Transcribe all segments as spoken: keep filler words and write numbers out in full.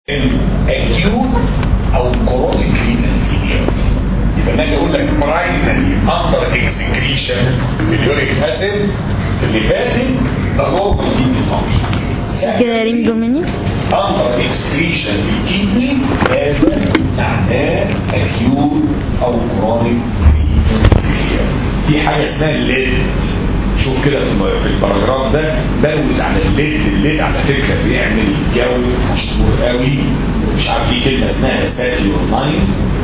acute او chronic renal failure. يبقى انا اقول لك برايمري اندر اكسكريشن اليوريك اسيد اللي فاتت ده نورمال كيدني فانكشن كده رينجو مني اندر اكسكريشن الكيدني هذا معناه acute او chronic renal failure. في حاجه اسمها الليد. شوف كده في الباراجراف ده بلوز على الليد. الليد على فكره بيعمل جو مشهور قوي مش عارف في كلمه اسمها ساتيورناين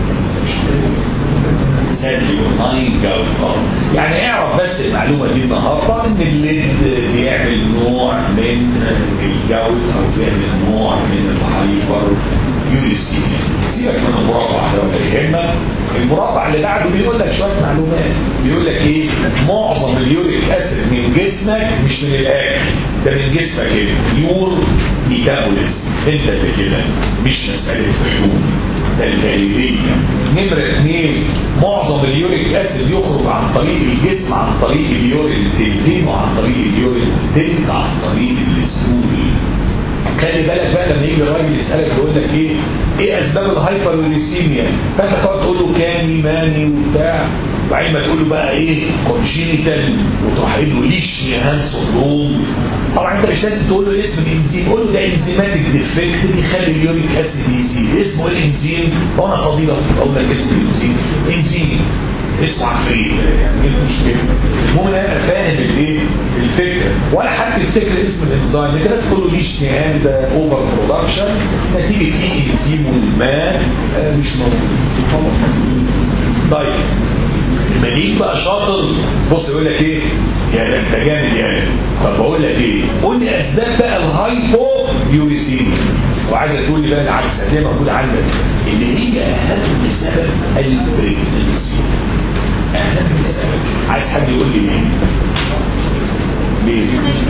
ساتيورناين جو. يعني اعرف بس المعلومه دي النهارده ان الليد بيعمل نوع من الجو او بيعمل نوع من الهايبر يوريستيميا. سيبك من المربع ده ولا يهمك. المربع اللي بعده بيقول لك شويه معلومات. بيقول لك ايه؟ معظم اليوريك اسيد من جسمك مش من الاكل ده من جسمك كده بيور ميتابوليزم انت كده مش مساله فحوم ده الغالبيه. نمره اثنين معظم اليوريك اسيد يخرج عن طريق الجسم عن طريق اليورين تلتين وعن طريق اليورين تلت عن طريق الستول. خلي بالك بقى لما يجي الراجل يسالك يقول لك ايه ايه اسباب الهايبروليسيميا فانت تقعد تقول له كاني ماني وبتاع وبعدين ما تقول له بقى ايه كونجينيتال وتروح قايل له ليش هان سندروم. طبعا انت مش لازم تقول له اسم الانزيم قول له ده انزيماتيك ديفكت بيخلي اليوريك اسيد يزيد. اسمه ايه الانزيم؟ وانا فضيله اقول لك اسم الانزيم انزيم اسمه عفريت يعني ايه المشكله؟ المهم انا فاهم الايه الفكره ولا حد يفتكر اسم الانزيم. انت لازم تقول له ليش نهان ده اوفر برودكشن نتيجه فيه انزيم والماء مش موجود. طيب لما يجي بقى شاطر بص يقول لك ايه يا ده انت جامد يعني. طب بقول لك ايه قول لي اسباب بقى الهايبو يوريسيميا وعايزه تقول لي بقى العكس هتلاقي موجود عندك اللي هي اهم سبب البريجنسي. اهم سبب عايز حد يقول لي ليه؟ ليه؟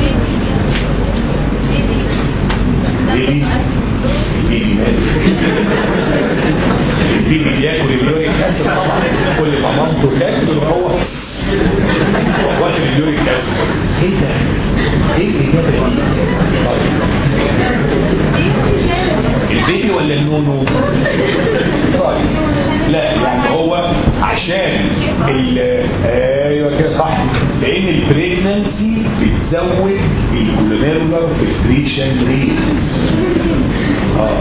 ليه؟ البيبي مات. البيبي بياكل اليوريك اسيد طبعا كل ما مامته تاكل هو واكل اليوريك اسيد. ايه ده؟ ايه الاجابه دي؟ طيب البيبي ولا النونو؟ طيب لا يعني هو عشان ايوه كده صح لان البريجنانسي بتزود الكولونيرولار فلتريشن ريتس. اه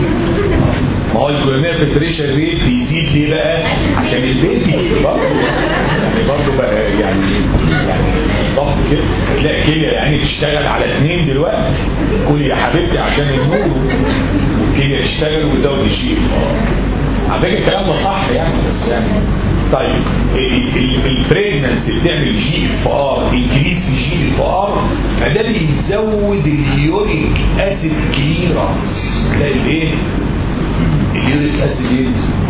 ما هو الكولونيرولار فلتريشن ريت بيزيد ليه بقى؟ عشان البيبي برضه يعني برضه بقى يعني يعني بالظبط كده هتلاقي كليه يعني تشتغل على اثنين دلوقتي كل يا حبيبتي عشان النور والكليه تشتغل وتزود الشيء. على فكره الكلام ده صح يعني بس يعني طيب البريجنانسي بتعمل جي اف ار انكريس في جي اف ار فده بيزود اليوريك اسيد كليرانس. تلاقي الايه؟ اليوريك اسيد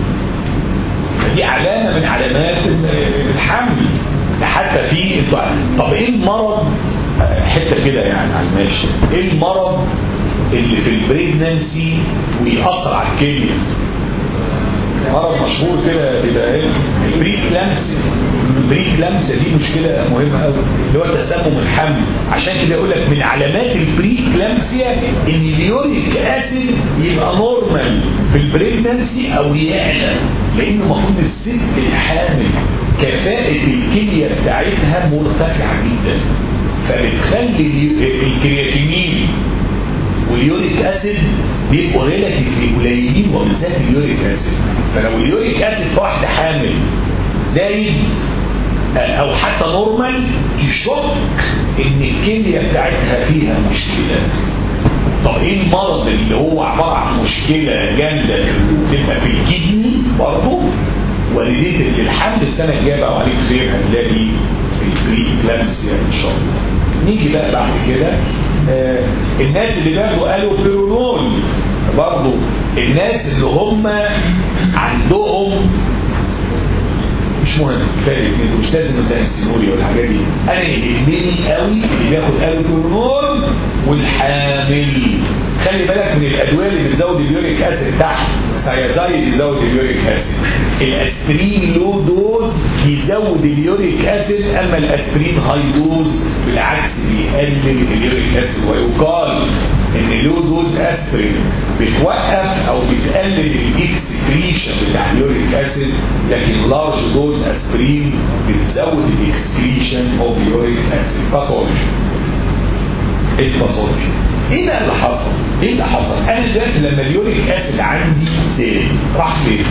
دي علامه من علامات الحمل. حتى في طب ايه المرض حته كده يعني على الماشي ايه المرض اللي في البريجنانسي ويأثر على الكليه؟ مرض مشهور كده بيبقى ايه؟ البريكلامسيا. البريكلامسيا دي مشكله مهمه قوي اللي هو تسمم الحمل. عشان كده يقول لك من علامات البريكلامسيا ان اليوريك اسيد يبقى نورمال في البريجنانسي او يعلى لان المفروض الست الحامل كفاءه الكليه بتاعتها مرتفعه جدا فبتخلي الكرياتينين واليوريك اسيد بيبقوا ريلاتيفلي قليلين وبالذات اليوريك اسيد. فلو اليوريك اسيد في واحده حامل زايد او حتى نورمال يشك ان الكليه بتاعتها فيها مشكله. طب ايه المرض اللي هو عباره عن مشكله جامده تبقى في الكدني برضه وليدتك للحمل السنه الجايه بقى وعليك خير هتلاقي البريكلامسيا ان شاء الله. نيجي بقى بعد كده آه الناس اللي بياخدوا قالوا بيرونول برضه الناس اللي هم عندهم مش مهم كفايه مش لازم التنسينوريا والحاجات دي. انا يهمني قوي اللي بياخد قالوا بيرونول والحامل. خلي بالك من الادويه اللي بتزود اليوريك اسيد تحت سايازايد يزود اليوريك اسيد. الاسبرين لو دوز دوز يزود اليوريك اسيد، اما الاسبرين هاي دوز بالعكس بيقلل اليوريك اسيد. ويقال ان لو دوز اسبرين بتوقف او بتقلل الاكسكريشن بتاع اليوريك اسيد، لكن لارج دوز اسبرين بتزود الاكسكريشن اوف يوريك اسيد. باثولوجي الباثولوجي ايه بقى اللي حصل؟ ايه اللي حصل؟ انا دلوقتي لما اليوريك اسيد عندي زاد راح فين؟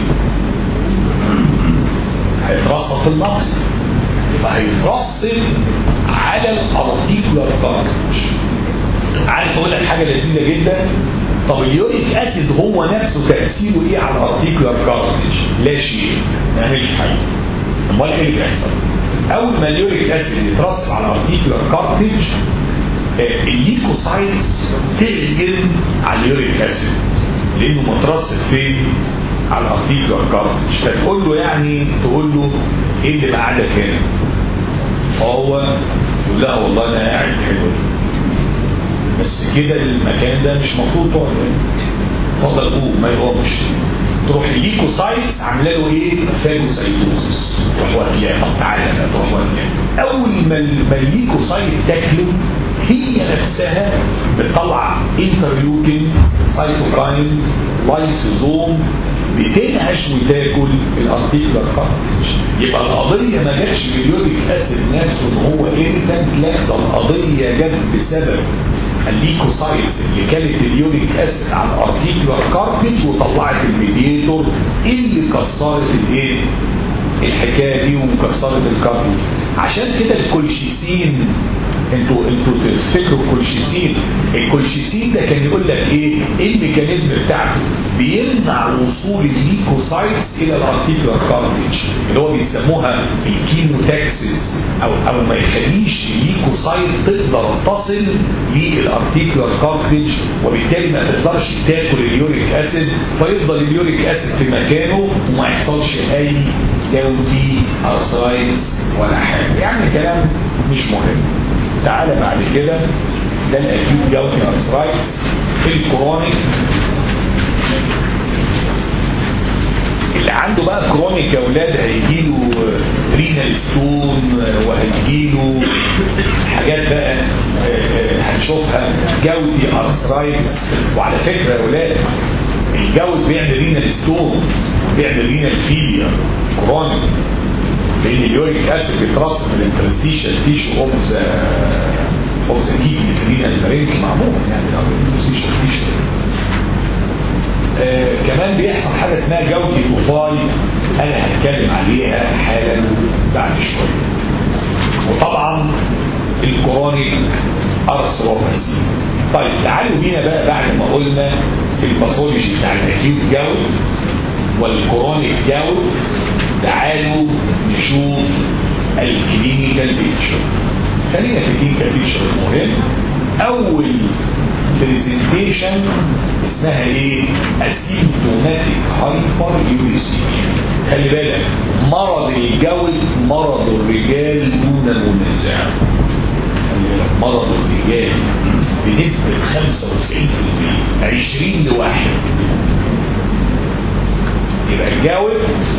هيترصد في المغص، فهيترصد على الارتيكولار كارتج. عارف اقول لك حاجه لذيذه جدا؟ طب اليوريك اسيد هو نفسه تاثيره ايه على الارتيكولار كارتج؟ لا شيء، ما يعملش حاجه. امال ايه اللي بيحصل؟ اول ما اليوريك اسيد يترصد على الارتيكولار كارتج الليكوسايتس تهجم على اليوريك اسيد لانه مترصد فين؟ على الارتيكولار كارتج. فتقول له يعني تقول له ايه اللي بعدك هنا؟ هو يقول لا والله انا قاعد حلو بس كده المكان ده مش مفروض تقعد هنا، اتفضل قوم ما يقومش. تروح الليكوسايتس عامله له ايه؟ فاجوسايتوسس. تروح واكلاه. طب تعالى بقى تروح واكلاه. اول ما الليكوسايت تاكله هي نفسها بتطلع انترليوكين سايتوكاينز لايسوزوم بتنهش وتاكل الارتيكولار كارتج. يبقى القضيه ما جاتش باليوريك اسيد نفسه ان هو انتنت، لا ده القضيه جت بسبب الليكوسايتس اللي كانت اليوريك اسيد على الارتيكولار كارتج وطلعت الميديتور اللي كسرت الايه؟ الحكايه دي ومكسرت الكارتج. عشان كده الكولشيسين انتوا انتوا تفتكروا الكولشيسين، الكولشيسين ده كان يقول لك ايه؟ ايه الميكانيزم بتاعته؟ بيمنع وصول الليكوسايتس الى الارتيكولار كارتج اللي هو بيسموها الكيموتاكسيس، او او ما يخليش الليكوسايت تقدر تصل للارتيكولار كارتج وبالتالي ما تقدرش تاكل اليوريك اسيد، فيفضل اليوريك اسيد في مكانه وما يحصلش اي جوتي ارثرايتس ولا حاجه. يعني كلام مش مهم. تعالى بعد كده ده الاكيوت جوتي ارثرايتس. الكرونيك اللي عنده بقى كرونيك يا اولاد هيجيله رينال ستون وهيجيله حاجات بقى هنشوفها جوتي ارثرايتس. وعلى فكره يا اولاد الجوت بيعمل رينال ستون بيعمل رينال فيلير كرونيك، لان اليوريك اسيد بيترصد في الانترستيشن تيشو اوف ذا اوف ذا كيدني رينال برينك معمول يعني الانترستيشن تيشو. آه كمان بيحصل حاجه اسمها جوتي توفاي، انا هتكلم عليها حالا بعد شويه. وطبعا الكرونيك ارثروباثي. طيب تعالوا بينا بقى بعد ما قلنا الباثولوجي بتاع الاكيوت جوت والكرونيك جوت، تعالوا نشوف الكلينيكال بيكتشر. خلينا في الكلينيكال بيكتشر المهم. اول بريزنتيشن اسمها ايه؟ اسيمتوماتيك هايبر يوريسيميا. خلي بالك مرض الجوت مرض الرجال دون المنازع. خلي بالك مرض الرجال بنسبة خمسة وتسعين بالمئة، عشرين لواحد. يبقى الجوت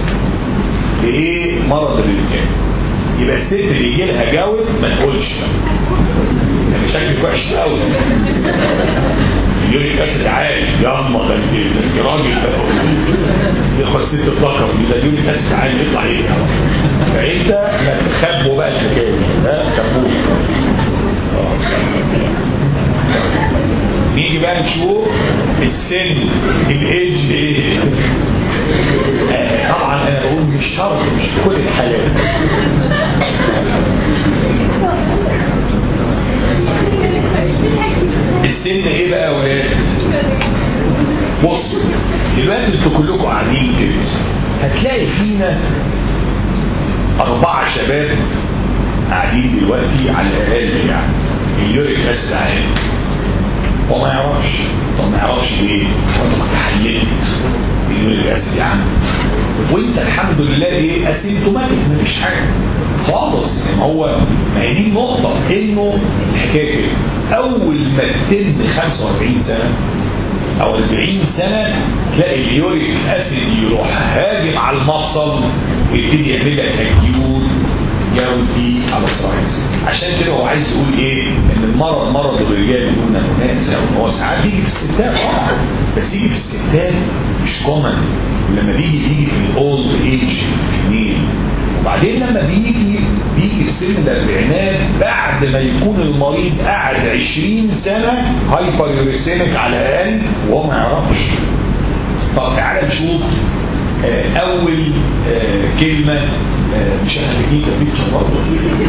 ايه؟ مرض الرجال. يبقى الست اللي يجي لها جوت ما تقولش يعني شكلك وحش قوي. اليوريك اسيد عالي يا اما ده انت راجل ياخد ست الذكر ده اليوريك اسيد عالي يطلع ايه؟ فانت تخبوا بقى الحكايه دي، ها خبوه. نيجي بقى نشوف السن الايدج ايه. آه طبعا انا بقول مش شرط مش في كل الحالات. السن ايه بقى يا ولاد؟ بصوا دلوقتي انتوا كلكم قاعدين كده هتلاقي فينا اربعه شباب قاعدين دلوقتي على الاقل يعني اليوريك اسيد عالي وما يعرفش. طب ما يعرفش ليه؟ انت حليت اليوريك اسيد يا عم وانت الحمد لله ايه؟ اسيمتوماتيك مفيش حاجه خالص. هو ما هي دي النقطه انه الحكايه كده اول ما تتم خمسة وأربعين سنه او أربعين سنه تلاقي اليوريك اسيد يروح هاجم على المفصل ويبتدي يعمل لك اكيوت جودي على السرايز. عشان كده هو عايز يقول ايه؟ ان المرض مرض الرجال دون الناس، هو ساعات بيجي في الستات طبعا، بس يجي في الستات مش كومن، ولما بيجي بيجي في الاولد ايج اثنين. وبعدين لما بيجي بيجي في سن الاربعينات بعد ما يكون المريض قاعد عشرين سنه هايبر يوريسيميك على الاقل وهو ما يعرفش. طب تعالى نشوف آه اول آه كلمه آه مش هتجيب بيتش برضه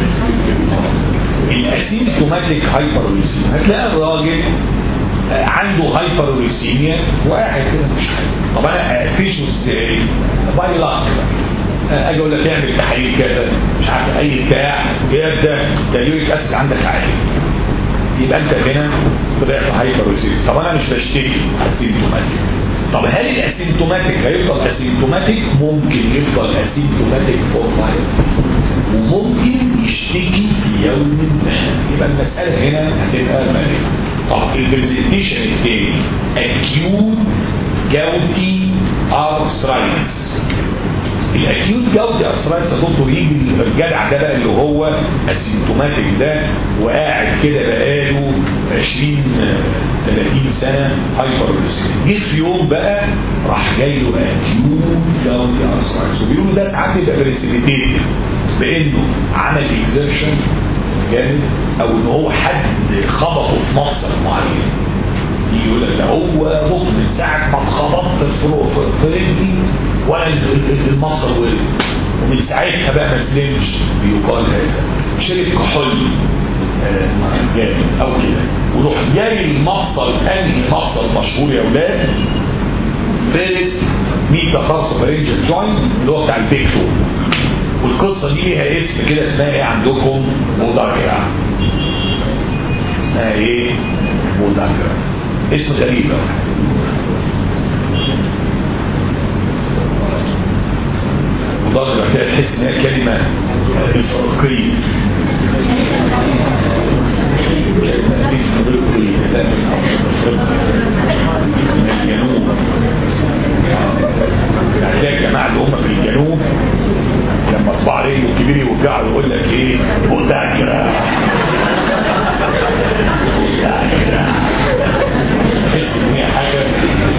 الاسيمتوماتيك هايبر يوريسيميا. هتلاقي الراجل آه عنده هايبر يوريسيميا وقاعد كده مش حاجه. طب انا اقفشه ازاي؟ باي لاك اجي اقول لك اعمل تحاليل كذا مش عارف اي بتاع يبدا اليوريك اسيد عندك عالي، يبقى انت هنا طلعت هايبروسيميك. طب انا مش بشتكي اسيمتوماتيك. طب هل الاسيمتوماتيك هيفضل اسيمتوماتيك؟ ممكن يفضل اسيمتوماتيك فور لايف، وممكن يشتكي في يوم ما. يبقى المساله هنا هتبقى ماليه. طب البرزنتيشن الثاني اكيوت جاوتي ارثرايتس. الاكيوت جاودي ارثرايتس يا دكتور يجي الجدع ده بقى اللي هو اسيمتوماتيك ده وقاعد كده بقاله عشرين ثلاثين سنه هايبر جه في يوم بقى راح جاي له اكيوت جاودي ارثرايتس، وبيقولوا ده ساعات بيبقى بريسيبيتيت بانه عمل اكزرشن جامد او ان هو حد خبطه في مفصل معين. يقول لك ده هو بطل من ساعه ما اتخبطت في رجلي ولا المفصل ورد، ومن ساعتها بقى ما سلمش. بيقال هذا شرب كحول جامد او كده، وروح جاي المفصل. انهي مفصل مشهور يا اولاد؟ فيرست ميتافارسوفارنجال جوينت اللي هو بتاع البيكتو. والقصه دي ليها اسم كده اسمها ايه عندكم؟ موداجرا. اسمها ايه؟ موداجرا. اسم غريب. مضادة كده تحس انها كلمة إفريقية. كلمة إفريقية لا من الجنوب. يعني زي الجماعة اللي هم في الجنوب لما اصبع رجله الكبير يوجعه يقول لك ايه؟ موداجرا. موداجرا. تحس ان هي حاجة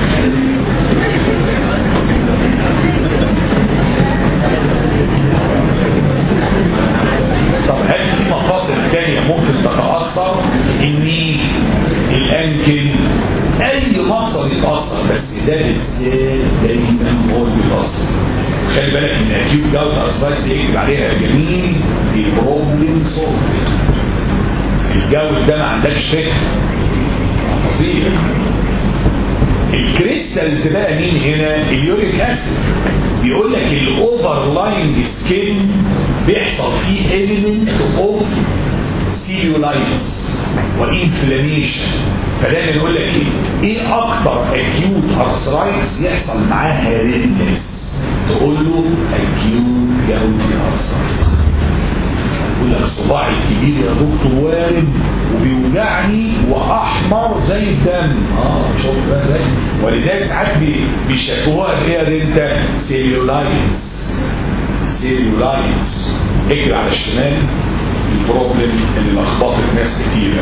طب هل في مفاصل ثانيه ممكن تتاثر؟ الني، الانكل، اي مفصل يتاثر، بس ده بالذات دايما هو اللي بيتاثر. خلي بالك ان اكيوت جاود ارثرايتس يكتب عليها جميل في بروبلم سولفنج. الجو ده ما عندكش فكره فظيع. الكريستالز بقى مين هنا؟ اليوريك اسيد. بيقول لك الاوفر لاينج سكين بيحصل فيه ايليمنت اوف سيلولايتس وانفلاميشن. فدايما يقول لك ايه؟ ايه اكتر اكيوت ارثرايتس يحصل معاها ريدنس؟ تقول له اكيوت جاودي ارثرايتس. يقول لك صباعي الكبير يا دكتور وارد وبيوجعني واحمر زي الدم. اه شوف بقى زي ولذلك ساعات بيشكوها ايه انت؟ سيلولايتس. سيلولايتس. اجري على الشمال البروبلم اللي لخبطت ناس كتيره.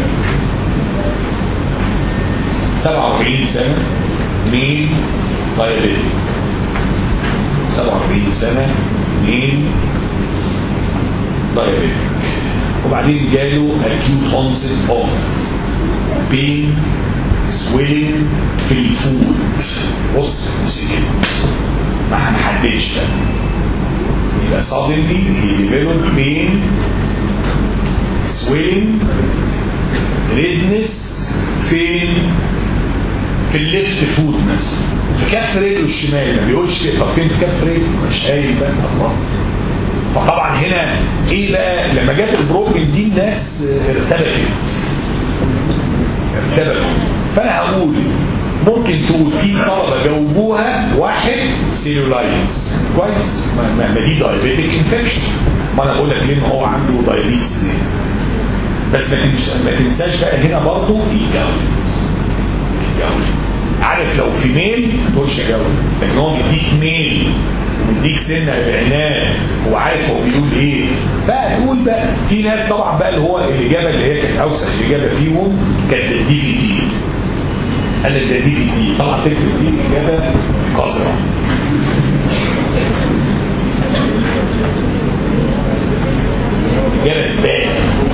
سبعة وأربعين سنه مين؟ دايابيتيك. سبعة وأربعين سنه مين؟ دايابيتيك. وبعدين جاله acute onset of pain swelling في الفود. بص ما هنحددش ده. يبقى suddenly he developed pain swelling redness فين؟ في الليفت فود مثلا، في كف رجله الشمال. ما بيقولش كده. طب فين في كف رجله؟ مش قايل بقى. الله. فطبعا هنا ايه بقى؟ لما جت البروبلم دي الناس ارتبكت ارتبكوا. فانا هقول ممكن تقول في طلبه جاوبوها واحد سيلولايتس كويس، ما دي دايابيتيك انفكشن. ما انا بقول لك ليه هو عنده دايابيتس ليه. بس ما تنساش بقى هنا برضه الجو. الجو عارف لو في ميل ما تقولش جاوب، لكن هو مديك ميل ومديك سنه بعناه وعارف هو بيقول ايه بقى تقول بقى. في ناس طبعا بقى اللي هو الاجابه اللي هي كانت اوسخ اجابه فيهم كانت دي في دي. قال لك ده دي في دي، طبعا تكتب دي اجابه قذره. اجابه بقى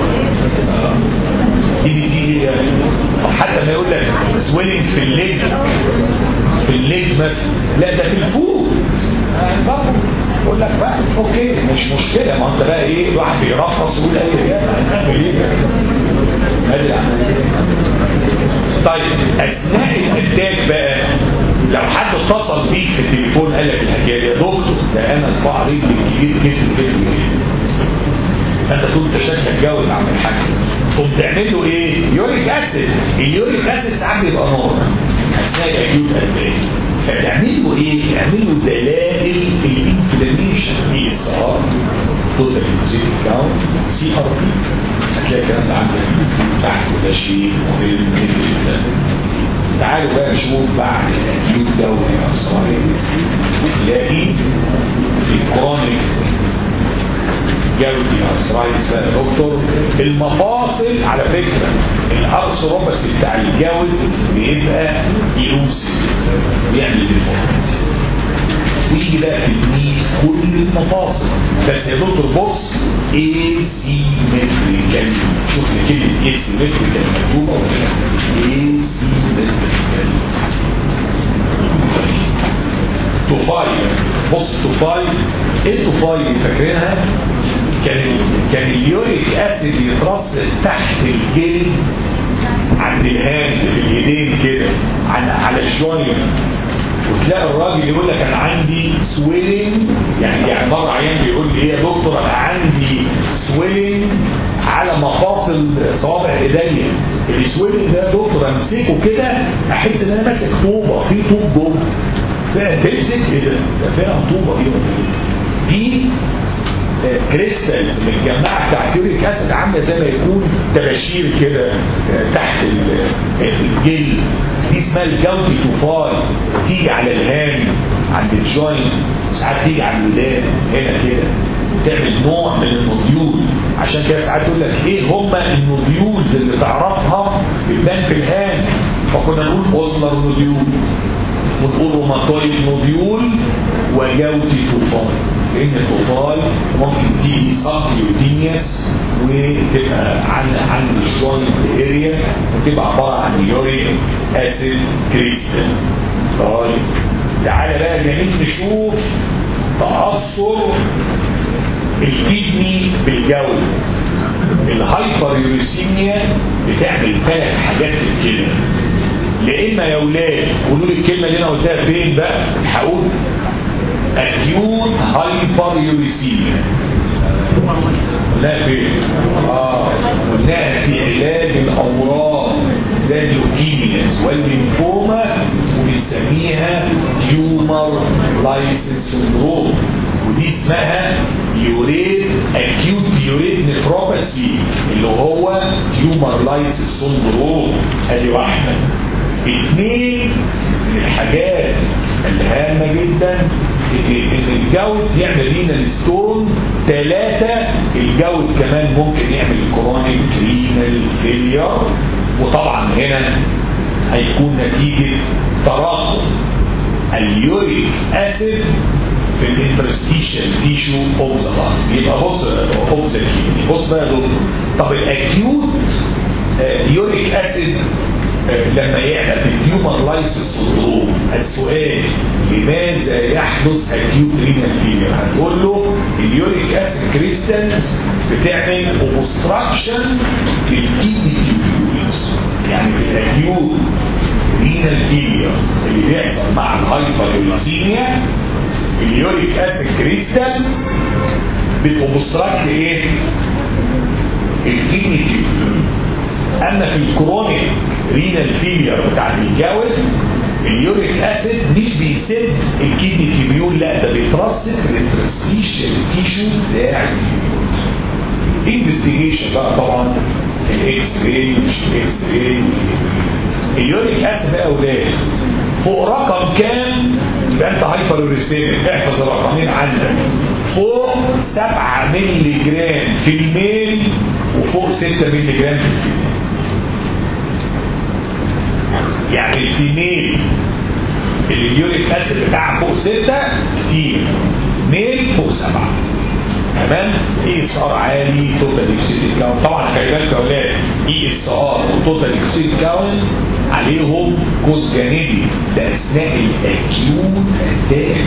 دي في دي حتى ما يقول لك سويلنج في الليج في الليج مثلا، لا ده في الفوق يقول لك بقى اوكي مش مشكله، ما انت بقى ايه الواحد بيرقص ويقول ايه هذه. طيب اثناء الاتاك بقى لو حد اتصل بيك في التليفون قال لك الحكايه دي يا دكتور ده انا صباع رجلي كبير جدا جدا جدا، فانت تقول انت شكلك جاوب عم الحاج، تقوم تعمل له ايه؟ يوريك اسيد. اليوريك اسيد ساعات بيبقى نار اثناء الاكيوت اتاك، فتعمل له ايه؟ تعمل له دلائل الانفلاميشن دي اس ار توتال انزيم كاونت سي ار بي. هتلاقي الكلام ده عندك تحت ده شيء مهم جدا. تعالوا بقى نشوف بعد الاكيوت جاوتي ارثرايتس تلاقي الكرونيك جاوتي ارثرايتس يا دكتور المفاصل. على فكره الارثروباثي بتاع الجاوت بيبقى يلوسي بيعمل ديفورميتي ويجي بقى في النيل كل المفاصل. بس يا دكتور بص اسيمتريكال، شوف لي كلمه اسيمتريكال مكتوبه ولا اسيمتريكال. توفاي، بص توفاي ايه التوفاي دي فاكرينها؟ كان كان اليوريك اسيد يترص تحت الجلد عند الهاند في اليدين كده على الجوينت، وتلاقي الراجل يقول لك انا عندي سويلنج، يعني يعني مره عيان بيقول لي ايه يا دكتور انا عندي سويلنج على مفاصل صوابع ايديا. السويلنج ده يا دكتور امسكه كده احس ان انا ماسك طوبه في طوب جوه، تمسك ايه ده؟ ده فعلا طوبه دي دي كريستالز متجمعه تحت يوريك اسيد عامله زي ما يكون تباشير كده تحت الجلد. دي اسمها الجاوتي توفاي، تيجي على الهام عند الجوينت، ساعات تيجي على الودان هنا كده تعمل نوع من النوديول. عشان كده ساعات تقول لك ايه هما النوديولز اللي تعرفها بتبان في الهام، فكنا نقول اوسلر نوديول ونقول روماتويد نوديول وجاوتي توفاي، لان الطوفال ممكن تيجي سبكيوتينيوس وتبقى عن عن الجوينت اريا وتبقى عباره عن يوريك اسيد كريستال. طيب تعالى بقى جميل نشوف تاثر الكدني بالجلد. الهايبر يوريسيميا بتعمل ثلاث حاجات في الكلى. لا اما يا اولاد قولوا لي الكلمه اللي انا قلتها فين بقى، هقول acute hyperuricemia. لا فين؟ اه قلناها في علاج الامراض زي اللوكيمياز والليمفوما وبنسميها تيومر لايسيس سندروم، ودي اسمها يوريت اكيوت يوريت نفروباثي اللي هو تيومر لايسيس سندروم. ادي واحده. اثنين من الحاجات الهامه جدا ان الجود يعمل رينال ستون. ثلاثة الجود كمان ممكن يعمل كرونيك رينال فيلير، وطبعا هنا هيكون نتيجة تراكم اليوريك اسيد في الانترستيشن تيشو اوف ذا لانج. يبقى بص اوف ذا كيدني. بص بقى يا دكتور، طب الاكيوت يوريك اسيد لما يعلى في التيومر لايسيس سندروم، السؤال لماذا يحدث اكيوت رينال فيلير؟ هتقول له اليوريك اسيد كريستالز بتعمل اوبستراكشن للكيدني تيوبيولز. يعني في الاكيوت رينال فيلير اللي بيحصل مع الهايبر يوريسيميا اليوريك اسيد كريستالز بتوبستراكت ايه؟ الكيدني تيوبيولز. اما في الكرونيك رينال فيلير بتاع الجاوز اليوريك اسيد مش بيسد الكيدني تيبيول، لا ده بيترسب في الانترستيشن تيشو بتاع التيبيول. انفستيجيشن بقى طبعا الاكس راي مش الاكس راي. اليوريك اسيد بقى اولاد فوق رقم كام يبقى انت هايبر يوريسيميك. احفظ الرقمين عندك، فوق سبعة مللي جرام في الميل وفوق ستة مللي جرام في الفيميل. يعني الفيميل اليوريك اسيد بتاعها فوق ستة كتير، ميل فوق سبعة. تمام. اي اس ار عالي، توتال اكسيد كاونت. طبعا خلي بالك يا اولاد، اي اس ار وتوتال اكسيد كاونت عليهم جزء جانبي، ده اثناء الاكيوت اتاك.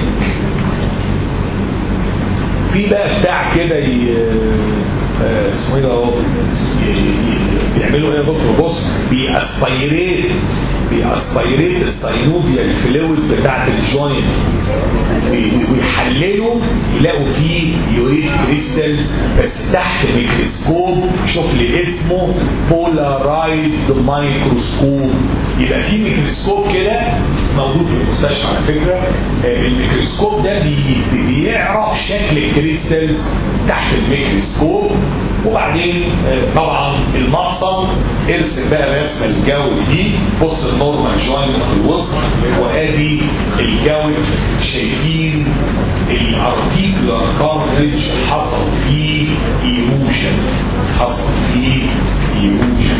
في بقى بتاع كده اسمه ايه ده اهو، بيعملوا ايه يا دكتور؟ بص، بيأسبيريت بيأسبيريت الساينوفيال فلويد بتاعت الجوينت، ويحللوا يلاقوا فيه يوريك كريستالز بس تحت ميكروسكوب. شوف لي اسمه بولارايزد مايكروسكوب. يبقى في ميكروسكوب كده موجود في المستشفى على فكره، الميكروسكوب ده بي بيعرف شكل الكريستالز تحت الميكروسكوب. وبعدين طبعا المقصد ارسم بقى رسمه الجو دي، بص النورمال جوينت في الوسط، وادي الجو شايفين الارتيكولار كارتريج حصل فيه ايروجن، حصل فيه ايروجن.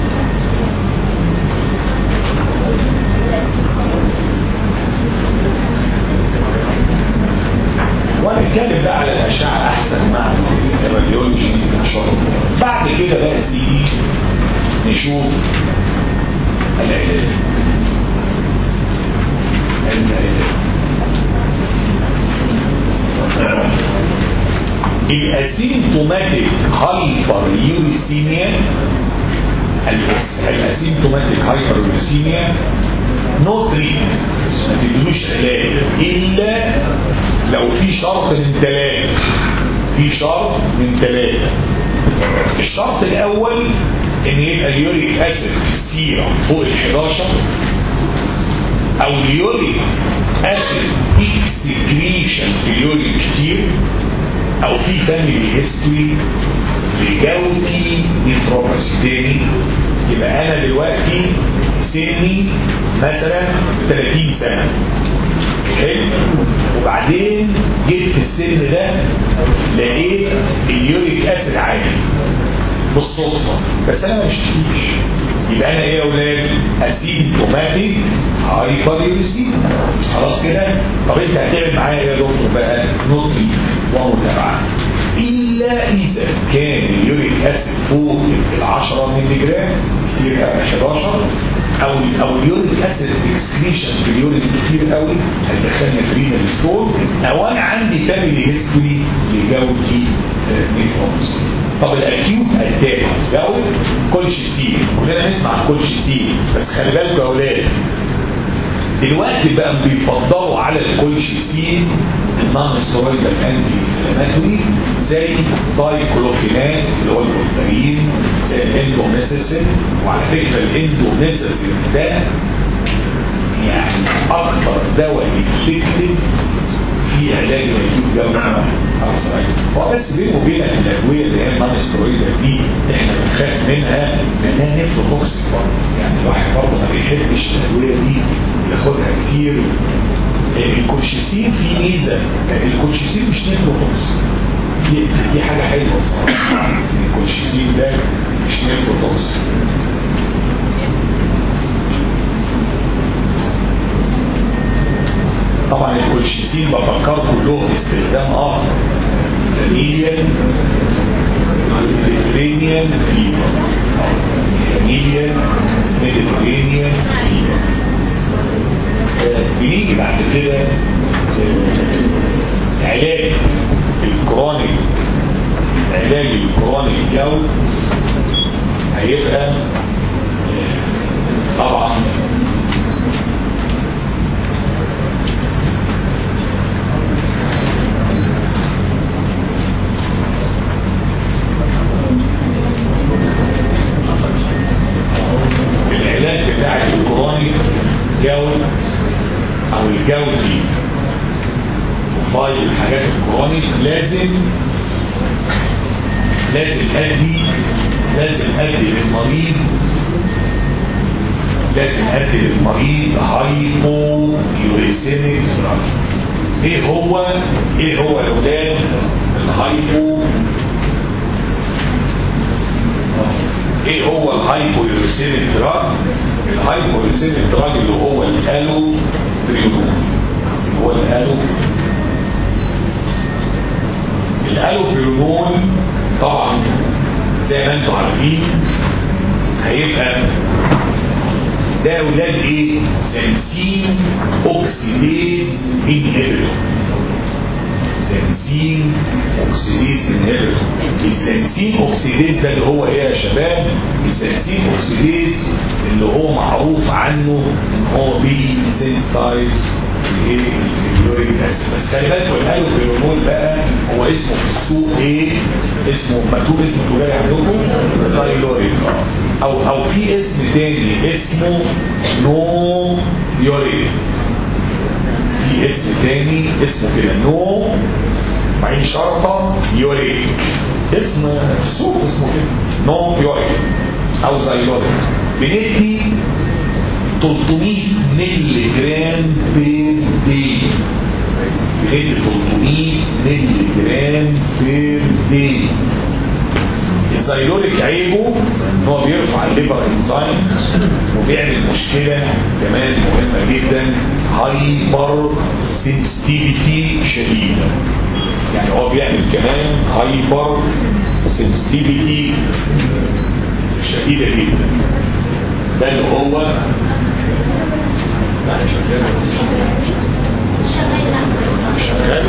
ونتكلم بقى على الاشعه احسن مع الراديولوجي ان شاء الله. بعد كده بقى سيدي نشوف العلاج. الاسيمتوماتيك هايبر يوريسيميا، الاسيمتوماتيك هايبر يوريسيميا نو تريتمنت، ما تدلوش علاج الا لو في شرط من ثلاثه. في شرط من ثلاثه. الشرط الاول ان يبقى اليوريك اسيد في السيرم فوق ال حداشر، او اليوريك اسيد اكسكريشن في اليوريك كتير، او في فاميلي هيستوري لجوتي نيفروباثي. تاني يبقى انا دلوقتي سني مثلا ثلاثين سنه، حلو، وبعدين جيت في السن ده لقيت اليوريك اسيد عالي بالصدفه، بس انا ما بشتكيش، يبقى انا ايه يا اولاد؟ اسيمتوماتيك هايبر يوريسيميا. خلاص كده. طب انت هتعمل معايا ايه يا دكتور بقى؟ نطري ومتابعه، الا اذا كان اليوريك اسيد فوق ال عشرة مللي جرام كتير قوي، حداشر، او او اليوريك اسيد اكسكريشن في اليورين كتير قوي هيدخلنا في رينال ستون، او انا عندي فاميلي هيستوري لجوتي نيفروباثي. طب الاكيوت اتاك جو كولشيسين، كلنا نسمع عن كولشيسين، بس خلي بالكم يا اولاد دلوقتي بقى بيفضلوا على الكولشيسين النون ستيرويدال انتي انفلاماتوري زي دايكلوفيناك اللي هو الفولتارين، زي الاندوميسيسين. وعلى فكره الاندوميسيسين ده يعني اكثر دواء افكتيف في علاج الاكيوت جوعه ارثرايتس. هو بس بينه وبين الادويه اللي هي النون ستيرويدال دي احنا بنخاف منها لانها نيفروتوكسيك برضه، يعني الواحد برضه ما بيحبش الادويه دي ياخدها كتير. الكولشيسين في ميزه، الكولشيسين مش نيفروتوكسيك، دي, دي حاجه حلوه بصراحه. الكولشيسين ده مش نيفروتوكسيك. طبعا الكولشيسين بفكركم له استخدام اخر، فاميليال ميديترينيان فيبر، فاميليال ميديترينيان فيبر. بنيجي بعد كده علاج الكرونيك، علاج الكرونيك جو هيبقى طبعا العلاج بتاع الكرونيك جو او الجودي وفايل الحاجات الكرونيك لازم لازم ادي لازم ادي للمريض لازم ادي للمريض هايبو يوريسيميك دراج. ايه هو ايه هو يا اولاد الهايبو ايه هو الهايبو يوريسيميك دراج؟ الهايبو يوريسيميك دراج اللي هو الالو بريونول. هو الالو الالو بريونول طبعا زي ما انتم عارفين هيبقى ده اولاد ايه؟ سنسين اوكسيديز انهبيتور. سنسين اوكسيديز انهبيتور. السنسين اوكسيديز ده اللي هو ايه يا شباب؟ السنسين اوكسيديز اللي هو معروف عنه ان هو بيسنسايز ايه؟ اليوريك اسيد. بس خلي بالكم الالو بريونول بقى هو اسمه في السوق ايه؟ اسمه مكتوب اسمه تجاري عندكم زايلوريك او او في اسم تاني اسمه نو يوريك. في اسم تاني اسمه كده نو معين شرطه يوريك. اسم السوق اسمه كده نو يوريك او زايلوريك. بندي ثلاثمية مللي جرام بير دي. بندي ثلاثمية مللي جرام بير دي. الزايلوريك عيبه ان هو بيرفع الليفر انزايم وبيعمل مشكله كمان مهمه جدا، هايبر سنسيتيفيتي شديده. يعني هو بيعمل كمان هايبر سنسيتيفيتي شديده جدا. ده اللي هو شغال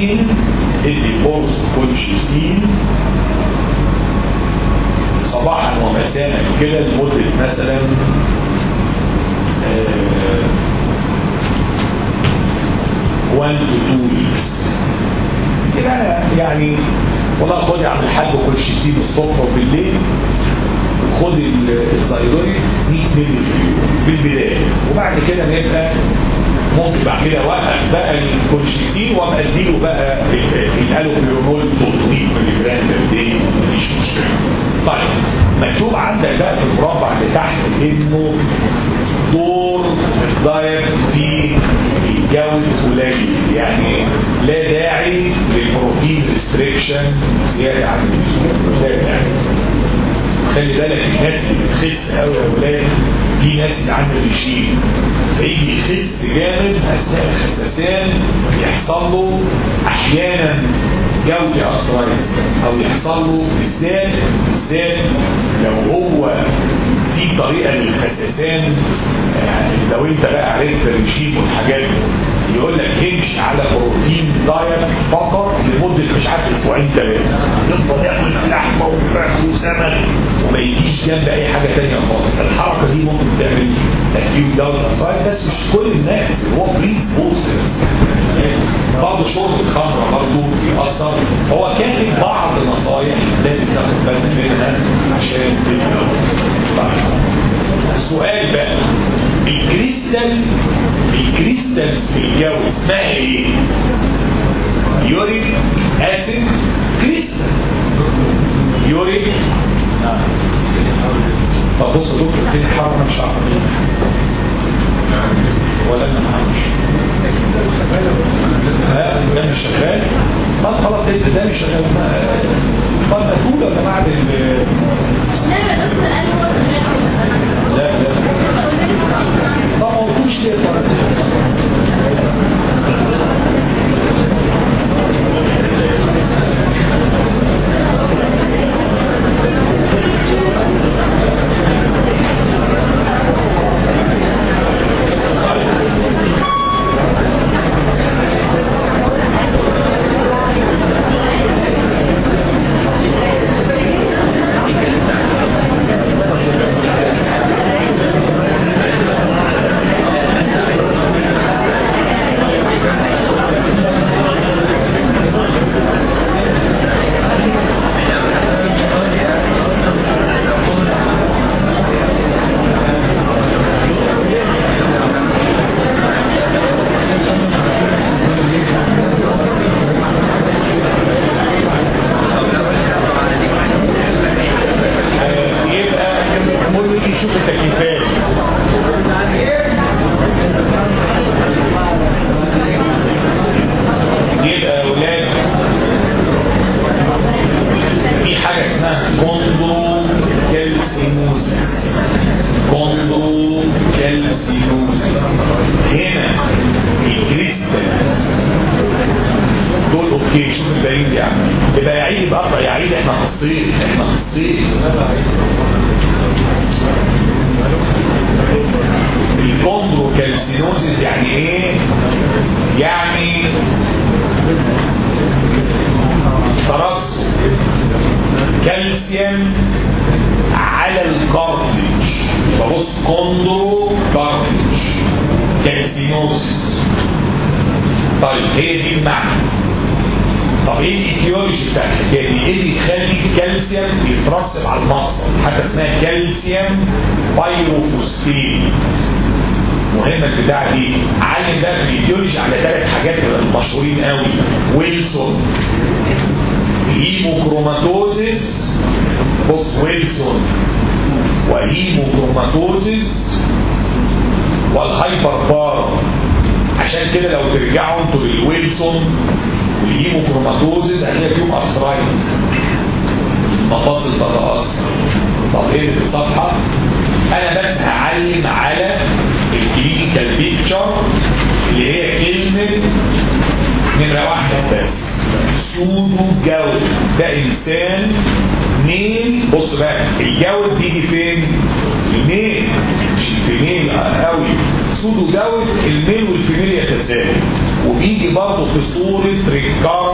كولشيسين، ادي قرص كولشيسين صباحا ومساء كده لمدة مثلا واحد to two weeks. يبقى يعني والله خد يا عم الحاج كولشيسين الصبح وبالليل، خد الزايدوري مية مللي في البداية، وبعد كده نبقى ممكن بعد كده وقف بقى الكولشيسين وابقى اديله بقى الالوبيرول ثلاثمية مللي جرام في الدين، مفيش مشكله. طيب مكتوب عندك بقى في المربع اللي تحت انه دور الدايت في الجو قليل، يعني لا داعي للبروتين ريستريكشن زياده عن اللزوم، لا داعي. خلي بالك الناس اللي بتخس قوي يا ولاد، في ناس اللي عندها ريجيم فيجي يخس جامد اثناء الخساسان، يحصل له احيانا جودي ارثرايتس، او يحصل له بالذات بالذات لو هو في طريقه للخساسان. يعني لو انت بقى عرفت الريجيم والحاجات دي يقول لك امشي على بروتين دايت فقط لمده مش عارف اسبوعين ثلاثه، يفضل ياكل لحمه وفراخ وسمك وما يجيش جنب اي حاجه ثانيه خالص. الحركه دي ممكن تعمل تكتيك داون ارثرايتس، بس مش كل الناس، هو بريز بوسترز برضه شرب الخمره برضه بيأثر. هو كان بعض النصائح لازم تاخد بالك منها عشان السؤال بقى، الكريستال الكريستال في الجو اسمها ايه؟ يوريك اسيد كريستال، يوريك. طب بص يا دكتور فين الحراره؟ انا مش عارف ولا انا ما اعرفش. ها ده مش شغال؟ طب خلاص انت ده مش شغال. طب هتقول يا جماعه لا لا طب ما قلتوش ليه طبعا. سودو دوت الميل والفيميل يتساوي، وبيجي برضه في صورة ريكارد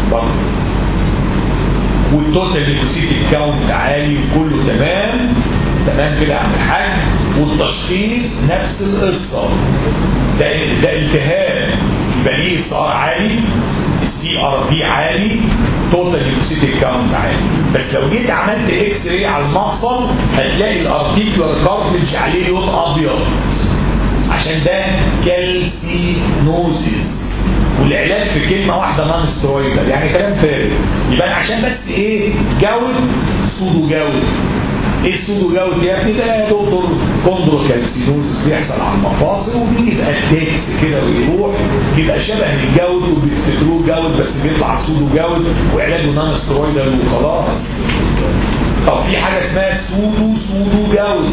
برضه، والتوتال ليكوسيتيك كاونت عالي وكله تمام تمام كده عن الحاج، والتشخيص نفس القصه، ده ده التهاب يبقى ليه اس ار عالي، السي ار بي عالي، توتال ليكوسيتيك كاونت عالي. بس لو جيت عملت اكس راي على المفصل هتلاقي الارتيكولار كارتلج عليه لون ابيض، عشان ده كالسينوزيس، والعلاج في كلمه واحده نون سترويدال، يعني كلام فارغ. يبقى عشان بس ايه جود سودو جود. ايه السودو جود يا ابني؟ ده يا دكتور كوندروكالسينوزيس بيحصل على المفاصل وبيجي يبقى تكس كده ويروح يبقى شبه الجود وبيفتكروه جود بس بيطلع سودو جود وعلاجه نون سترويدال وخلاص. طب في حاجه اسمها سودو سودو جود،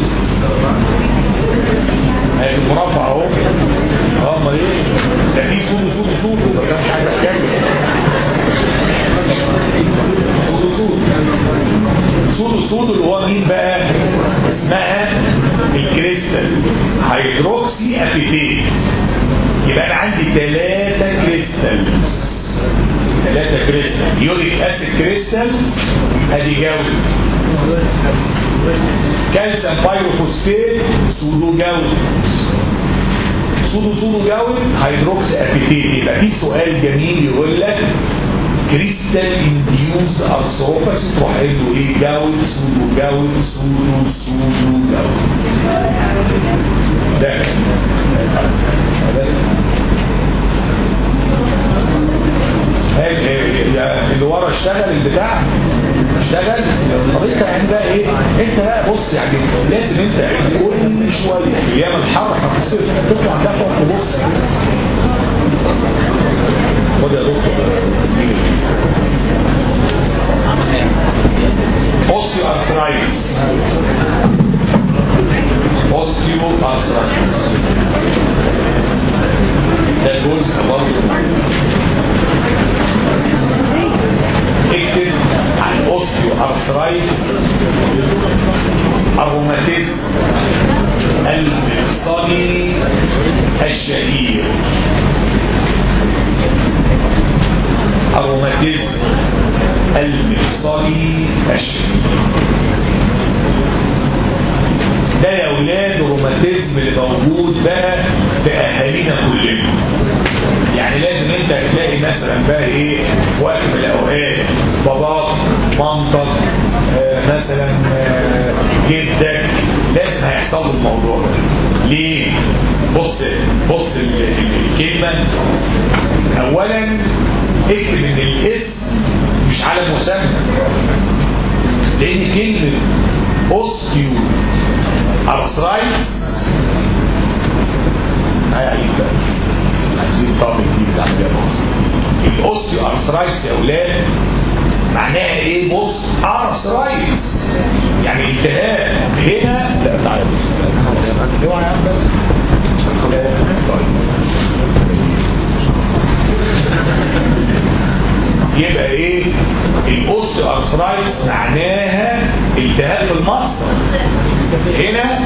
هي المربع اهو. اه امال ايه؟ ده في سودو سودو سودو بس مش عايز اتكلم. سودو سودو سودو سودو اللي هو مين بقى؟ اسمها الكريستال هيدروكسي ابيتيت. يبقى انا عندي ثلاثه كريستال، ثلاثه كريستال يوريك اسيد كريستال ادي جوده، كالسيوم بايروفوسفات سودو جود، سودو سودو جود هيدروكسي ابيتيت. يبقى في سؤال جميل يقول لك كريستال انديوز ارثروباثي، تروح قايل له ايه؟ جود سودو جود سودو سودو جود. ده اللي ورا اشتغل البتاع اشتغل. طب انت يعني بقى ايه؟ انت بقى بص يعني لازم انت كل شويه ايام الحر هتصير تطلع تحت تبص. خد يا دكتور اوستيو ارثرايتس، اوستيو ارثرايتس ده جزء برضه. اكتب عن اوستيو ارثرايتس الروماتيزم المفصلي الشهير، الروماتيزم المفصلي الشهير ده يا اولاد الروماتيزم اللي موجود بقى في اهالينا كلنا. يعني لازم انت تلاقي مثلا بقى ايه وقت من الاوقات باباك مامتك آه مثلا آه جدك لازم هيحصل له الموضوع ده. ليه؟ بص بص الكلمه اولا اكتب ان الاسم مش على مسمى، لان كلمه اوستيو ارثرايتس هيعيد بقى عايزين طابق جديد عندنا مصر. الاوستيو ارثرايتس يا اولاد معناها ايه؟ بص ارثرايتس يعني التهاب هنا. لا تعالى اوعى يا عم بس. يبقى ايه الاوستيو ارثرايتس؟ معناها التهاب في المفصل. هنا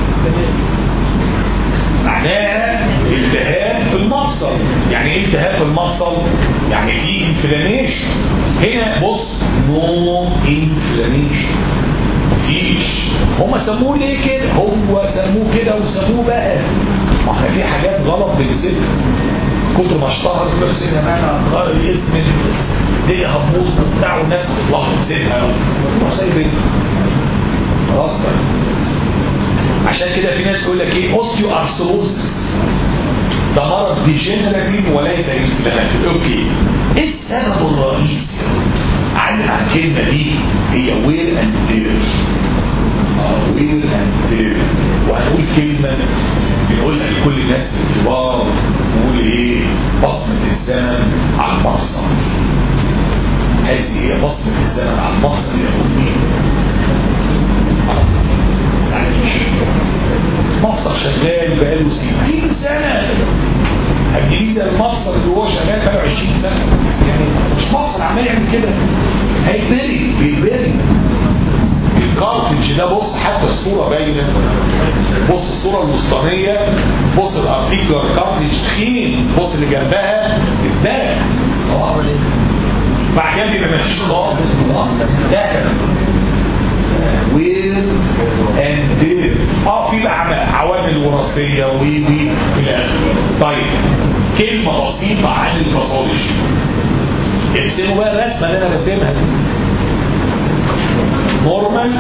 معناها التهاب في المفصل. يعني ايه التهاب في المفصل؟ يعني في انفلاميشن. هنا بص نو انفلاميشن مفيش. هما سموه ليه كده؟ هو سموه كده وسموه بقى ما في حاجات غلط بنسيبها كتر ما اشتهر بس يا جماعه غير الاسم دي هبوظ وبتاع والناس تطلع تسيبها وسايبين خلاص بقى. عشان كده في ناس يقول لك ايه اوستيو ارثروزس ده مرض ديجنراتيف وليس انفلاماتوري. اوكي ايه السبب الرئيسي عن الكلمه دي؟ هي وير اند تير. وير اند تير. وهنقول كلمه بنقولها لكل الناس الكبار نقول ايه؟ بصمه الزمن على المفصل. هذه هي بصمه الزمن على المفصل يا امي. مفصل شغال بقاله ستين سنة، هتجيبيه زي المفصل اللي هو شغال بقاله عشرين سنة. يعني مش مفصل عمال يعمل كده، هيتبري بيتبري الكارتج ده. بص حتى الصورة باينة، بص الصورة الوسطانية، بص الارتيكولار كارتج تخين، بص اللي جنبها اتبرى. بعد كده بيبقى مفيش خالص ده وير اند دير. اه في بقى عوامل وراثيه و و الى اخره. طيب كلمه بسيطه عن الباثولوجي. ارسموا بقى الرسمه اللي انا برسمها دي. نورمال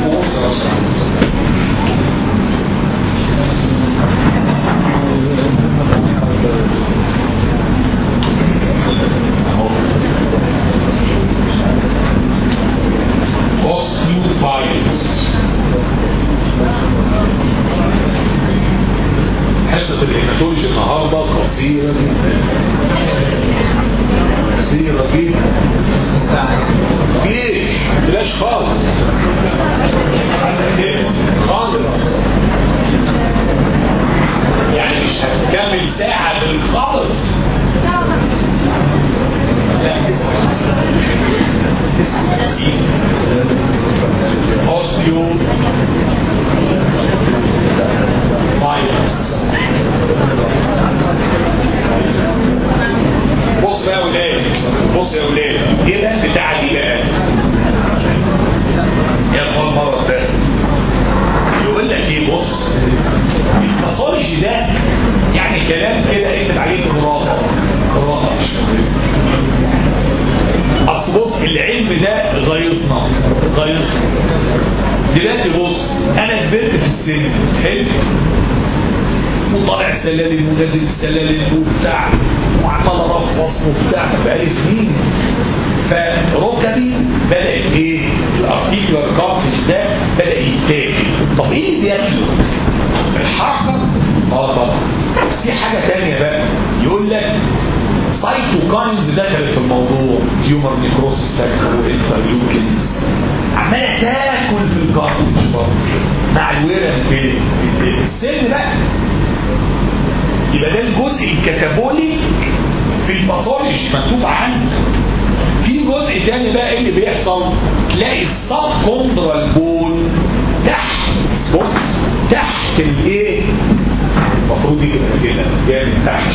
حصة الهيماتولوجي النهاردة قصيرة جدا قصيرة جدا ليش؟ بلاش خالص خالص يعني مش هتكمل ساعة بالخالص. لا اوستيو فايروس. بص بقى يا ولاد بص يا ولاد ايه ده بتاع دي بقى يا اخوان المرض ده يقول لك ايه. بص الباثولوجي ده يعني كلام كده اكتب عليه قراءه قراءه مش اصل بص العلم ده غيظنا غيظنا دلوقتي. بص انا كبرت في السن حلو وطالع سلالم ونازل السلالم وبتاع وعمال ارفص وبتاع بقالي سنين. فركبي بدات ايه الارتيكولار كارتج ده بدا يتاكل. طب ايه اللي بياكله؟ الحركه. اه طبعا. بس في حاجه ثانيه بقى يقول لك سايتوكاينز دخلت في الموضوع. تيومر نيكروسيس فاكتور وانترليوكينز عماله تاكل في الكارتج برضه مع الورم في السن بقى. يبقى ده الجزء الكتابولي في الباثولوجي مكتوب عنه. في جزء تاني بقى ايه اللي بيحصل؟ تلاقي السب كوندرال بول تحت. بص تحت الايه المفروض يبقى كده جاي من تحت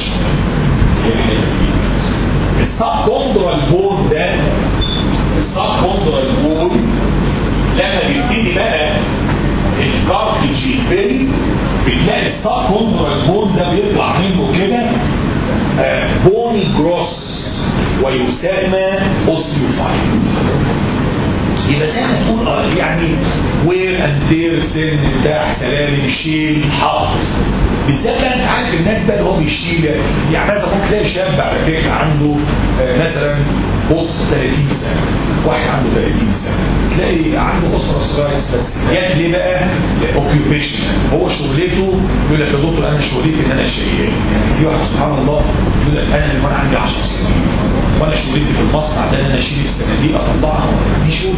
السب كوندرال بول ده. السب كوندرال بول لما بيبتدي بقى الكارتج يتبري بتلاقي السب كوندرال بول ده بيطلع منه كده آه بوني جروس ويسمى اوستيوفايت. يبقى زي ما تقول اه يعني وير اند دير سن بتاع سلالم شيل حافظ. بالذات بقى انت عارف الناس بقى اللي هو بيشيل يعني مثلا ممكن تلاقي شاب على فكره عنده آه مثلا بص ثلاثين سنه واحد عنده ثلاثين سنه تلاقي عنده اسره صغيره بس جات ليه بقى اوكيوبيشن. هو شغلته يقول لك يا دكتور انا شغلتي ان انا شيال. يعني في واحد سبحان الله يقول لك انا لما انا عندي عشر سنين وانا شغلتي في المصنع ده ان انا اشيل الصناديق اطلعها. دي شغل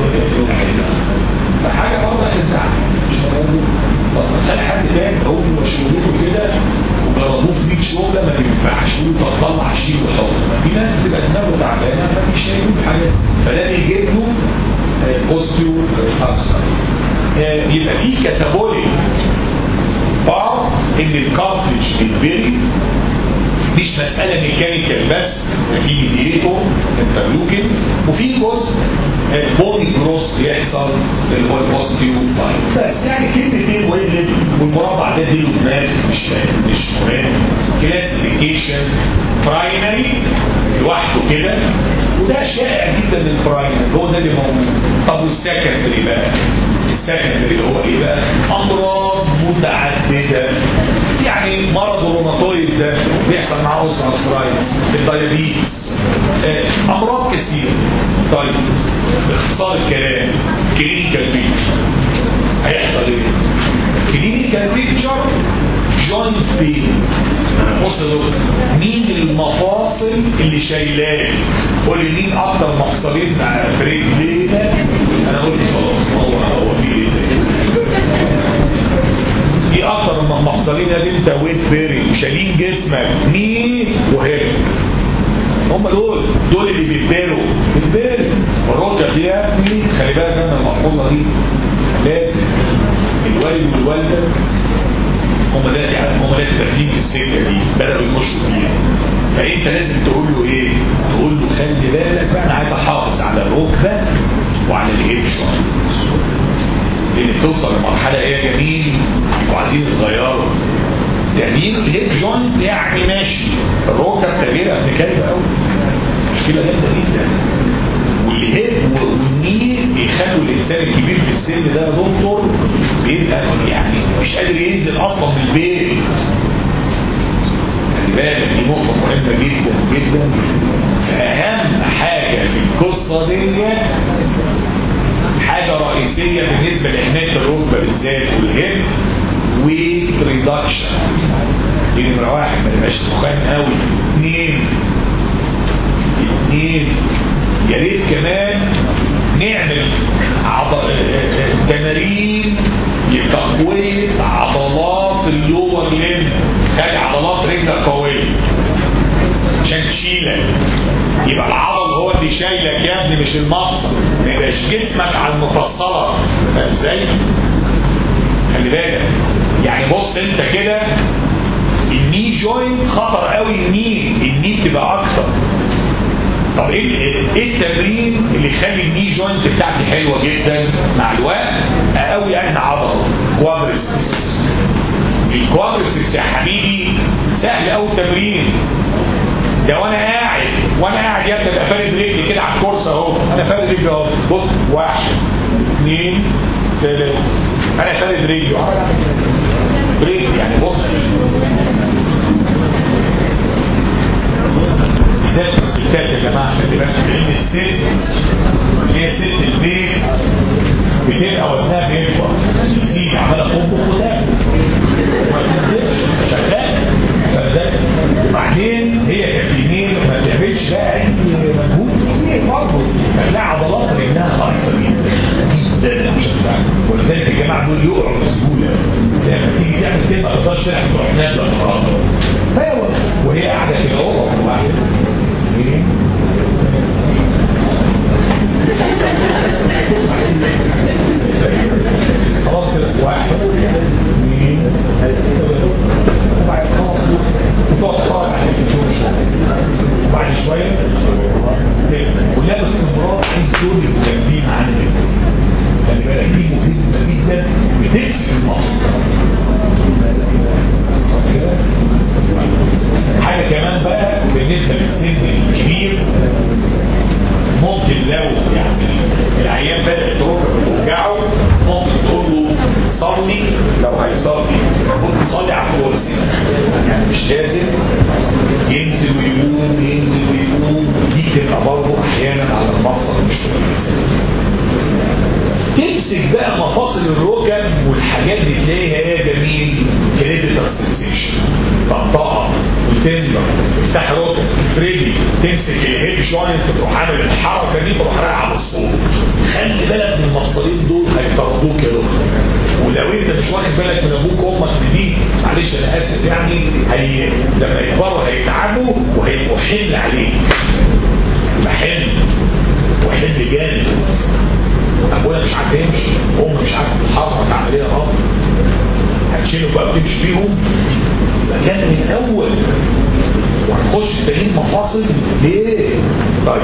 فحاجه برضه هتزعل مش موجود. خلي حد تاني هو شغلته كده وجربوه في مية شغله ما بينفعش ويطلع شيل وحط. في ناس بتبقى دماغه تعبانه فمش شايفين حاجه فده بيجيب له اوستيو ارثرايتس. يبقى في كاتابوليك بار ان الكارتريج بيتبري مش مسألة ميكانيكال بس. في ميديتور انترلوكين وفي جزء بودي جروس بيحصل اللي هو الاوستيوفايت. بس يعني كلمتين ويلد والمربع ده دي دماغ مش مش مهم. كلاسيفيكيشن برايمري لوحده كده وده شائع جدا من البرايمري هو ده اللي موجود. طب والسكندري بقى؟ السكندري اللي هو ايه بقى؟ امراض متعدده. يعني مرض الروماتويد ده بيحصل معاه اوستيوارثرايتس الدايابيتس آه، امراض كثيره. طيب باختصار الكلام كلينيكال بيكتشر هيحصل ايه؟ كلينيكال بيكتشر جوينت بين. بص دول مين المفاصل اللي شايلاه؟ قول لي مين اكتر مفصلين في رجلينا؟ انا قلت خلاص هو هو في ايه ايه اكتر من المفصلين اللي انت ويت بيري شايلين جسمك ني وهيد. هم دول دول اللي بيتبروا بيتبروا والركب دي يا ابني خلي بالك من المحفوظه دي. لازم الوالد والوالده هم ده يعني هم لازم داخلين في السكه دي بدأوا يخشوا فيها. فانت لازم تقول له ايه؟ تقول له خلي بالك بقى انا عايز احافظ الركبه وعلى الهيب جوينت، لان توصل لمرحله ايه يا جميل وعايزين تغيروا تغيير الهيب جوينت يعني ماشي، الركب تغييرها ابن كلب قوي، مشكله جامده جدا. والهيب والني بيخلوا الانسان الكبير في السن ده يا دكتور بيبقى يعني مش قادر ينزل اصلا من البيت. خلي بالك دي نقطه مهمه جدا جدا. فاهم حاجه في القصه دي حاجه رئيسيه بالنسبه لحمايه الركبه بالذات والهيب ويت ريدكشن. دي نمره واحد، ما تبقاش تخان قوي. اثنين اثنين يا ريت كمان نعمل عضل... تمارين لتقويه عضلات اللور لين، خلي عضلات رجلك قويه عشان تشيلك. يبقى العضل هو اللي شايلك يا ابني مش المفصل، ما يبقاش جسمك على المفصله. فاهم ازاي؟ خلي بالك يعني بص انت كده الني جوينت خطر قوي. الني الني بتبقى اكتر. طب ايه ايه التمرين اللي يخلي الني جوينت بتاعتي حلوه جدا مع الوقت؟ اقوي انا عضله كوادريسبس. الكوادريسبس يا حبيبي سهل قوي التمرين ده. وانا قاعد وانا قاعد يا ابني ابقى فارد رجلي كده على الكرسي اهو، انا فارد رجلي اهو. بص واحد اثنين ثلاثه، انا فارد رجلي بريك يعني. بص ازاي الستات يا جماعه عشان تبقى فاهمين الست هي ست البيت بتبقى وزنها بيكبر يزيد عماله تطبخ وتاكل ما تنزلش شغاله. وبعدين هي كفينين ما بتعملش بقى اي مجهود كبير برضه، هتلاقي عضلات رجلها خالصه جدا جدا. ولذلك الجماعه دول يقعوا بسهوله لما تيجي تعمل كده ما تقدرش تروح نازله النهارده وهي قاعده كده اهو واحده خلاص كده واحد اثنين بعد شويه كلها بس المراد عايز تقول التمرين عنك. خلي بالك دي مهمه جدا بتكسر المصدر. حاجه كمان بقى بالنسبه للسن الكبير، ممكن لو يعني العيان بدأت ركبه توجعه ممكن تقول له صلي. لو هيصلي قول له صلي على الكرسي، يعني مش لازم ينزل ويقوم ينزل ويقوم. دي تبقى برضه احيانا على المفصل مش كويس. تمسك بقى مفاصل الركب والحاجات دي تلاقيها ايه جميل كريديتال سنسيشن، طقطقه وتندر تفتح ركب تفردي تمسك الهيب جوينت تروح عامل الحركه دي تروح رايح على الصوت. خلي بالك من المفصلين دول هيطردوك يا دكتور. ولو انت مش واخد بالك من ابوك وامك في دي معلش انا اسف يعني هي لما يكبروا هيتعبوا وهيبقوا حمل عليك. محل وحمل جامد. ابويا مش عارف يمشي، امي مش عارف تتحرك، تعمل ايه يا رب؟ هتشيلوا بقى بتمشي بيهم مكان من الاول وهنخش تانيين مفاصل ليه؟ طيب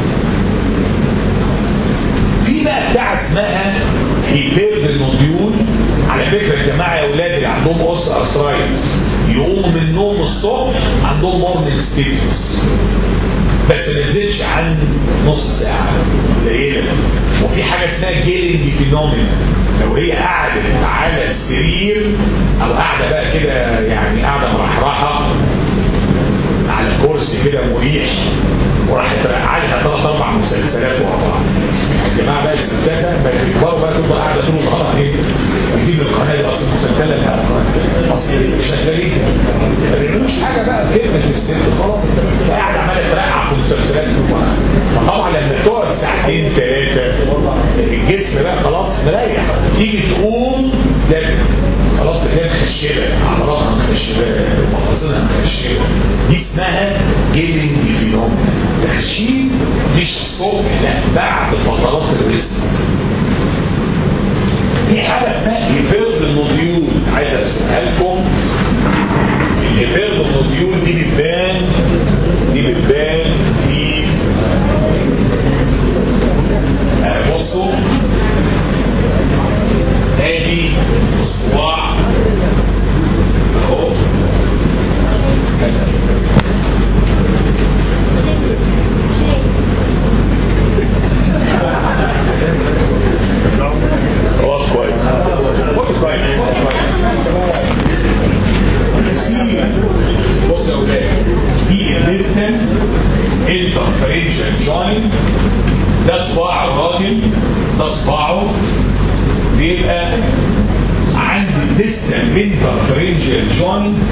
في بقى بتاع اسمها هيبيرنوديول. على فكره يا جماعه يا اولاد اللي عندهم اوس ارثرايتس يقوموا من النوم الصبح عندهم مورنينج ستيفنس بس ما تزيدش عن نص ساعه قليله. وفي حاجه اسمها جيلينج فينومينا، لو هي قعدت على السرير او قاعده بقى كده يعني قاعده مرحرحه على كرسي كده مريح وراحت عليها ثلاث اربع مسلسلات ورا بعض. يا جماعه بقى الستات بقى يكبروا بقى تفضل قاعده طول النهار ايه يجيب القناه دي اصلا مسلسله لها اصل شغالين ما بيعملوش حاجه بقى كلمه الست خلاص قاعده عماله ترقع في مسلسلات. فطبعا لما تقعد ساعتين ثلاثه الجسم بقى خلاص مريح، تيجي تقوم تلاقي خلاص بتلاقي مخشبه عضلاتها مخشبه مفاصلها مخشبه. دي اسمها جيلينج فينومينا. تخشيب مش الصبح لا بعد فترات الريست. في حاجه اسمها هيبيرنوديول عايز ارسمها لكم. الهيبيرنوديول دي بتبان دي بتبان في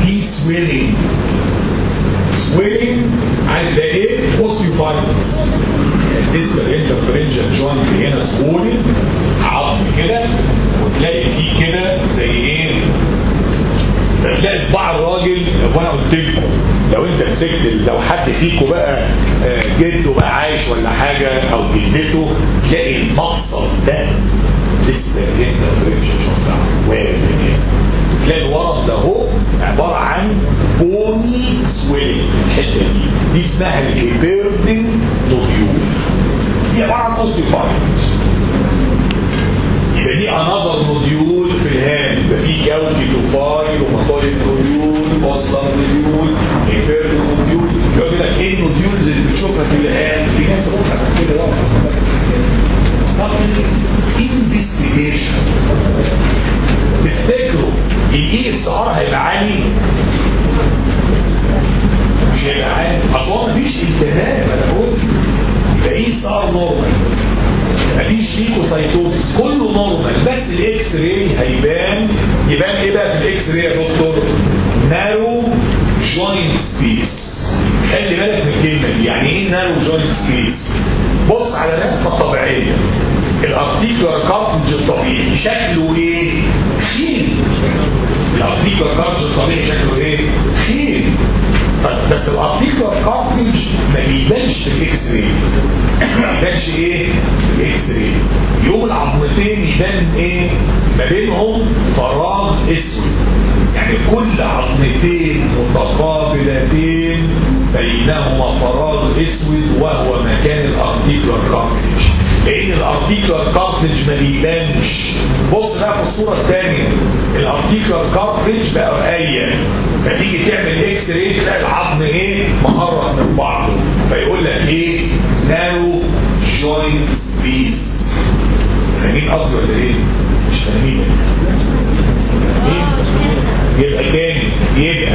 في سويلنج. سويلنج عن ده ايه؟ اوستيوفايتس. بالنسبه للانترفرنجال جوينت هنا سويلنج عظم كده، وتلاقي فيه كده زي ايه؟ فتلاقي صباع الراجل. وانا قلت لكم لو انت مسكت، لو حد فيكم بقى جده بقى عايش ولا حاجه او جدته، تلاقي المفصل ده لسه الانترفرنجال جوينت واقف هنا. تلاقي الورم ده هو عباره عن بوني سويلنج. الحته دي دي اسمها الهيبردن نوديول. دي عباره عن اوستيوفايتس. يبقى دي انذر نوديول في الهام. يبقى في جوكي توفايل ومطايل نوديول، اوسلر نوديول، هيبردن نوديول. يقول لك ايه النوديولز اللي بتشوفها في الهام؟ في ناس روحها كده بقى طب انفستيجيشن. تفتكروا الاي اس ار هيبقى عالي؟ مش هيبقى عالي. اصلا مفيش التهاب. انا بقول يبقى اي اس ار نورمال، مفيش ليكوسايتوسيس، كله نورمال. بس الاكس راي هيبان. يبان ايه بقى في الاكس راي يا دكتور؟ نارو جوينت سبيس. خلي بالك من الكلمه دي. يعني ايه نارو جوينت سبيس؟ بص على الرسمه الطبيعيه. الارتيكولار كارتج الطبيعي شكله ايه؟ خين. الارتيكولار كارتج الطبيعي شكله ايه؟ خين. طيب بس الارتيكولار كارتج ما بيبانش في الاكس راي. ما بيبانش ايه؟ في الاكس راي. يوم العظمتين يبان ايه؟ ما بينهم فراغ اسود. يعني كل عظمتين متقابلتين بينهما فراغ اسود، وهو مكان الارتيكولار كارتج. لان الارتيكولار كارتج ما بيبانش. بص بقى في الصوره الثانيه، الارتيكولار كارتج بقى رقيه، فتيجي تعمل اكس راي تلاقي العظم ايه؟ مقرب من بعضه. فيقول لك ايه؟ نارو جوينت سبيس. فاهمين قصدي ولا ايه؟ مش فاهمين؟ يبقى تاني، يبقى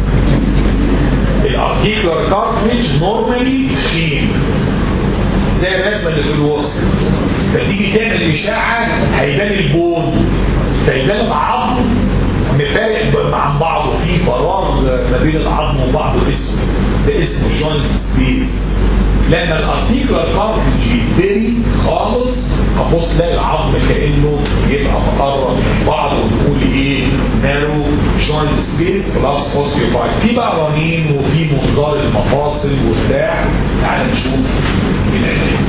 الارتيكولار كارتج نورمالي خين زي الرسمه اللي في الوسط. فتيجي تعمل اشاعه هيبان البون، فيبان العظم مفارق عن بعضه، في فراغ ما بين العظم وبعضه اسمه ده اسمه جوينت سبيس. لما الارتيكولار كارتج يتبري خالص هبص تلاقي العظم كانه يبقى مقرب من بعض، ونقول ايه؟ نارو جوينت سبيس بلس اوستيوفايت. في بقى رنين وفي منظار المفاصل وبتاع. تعال نشوف العلاج.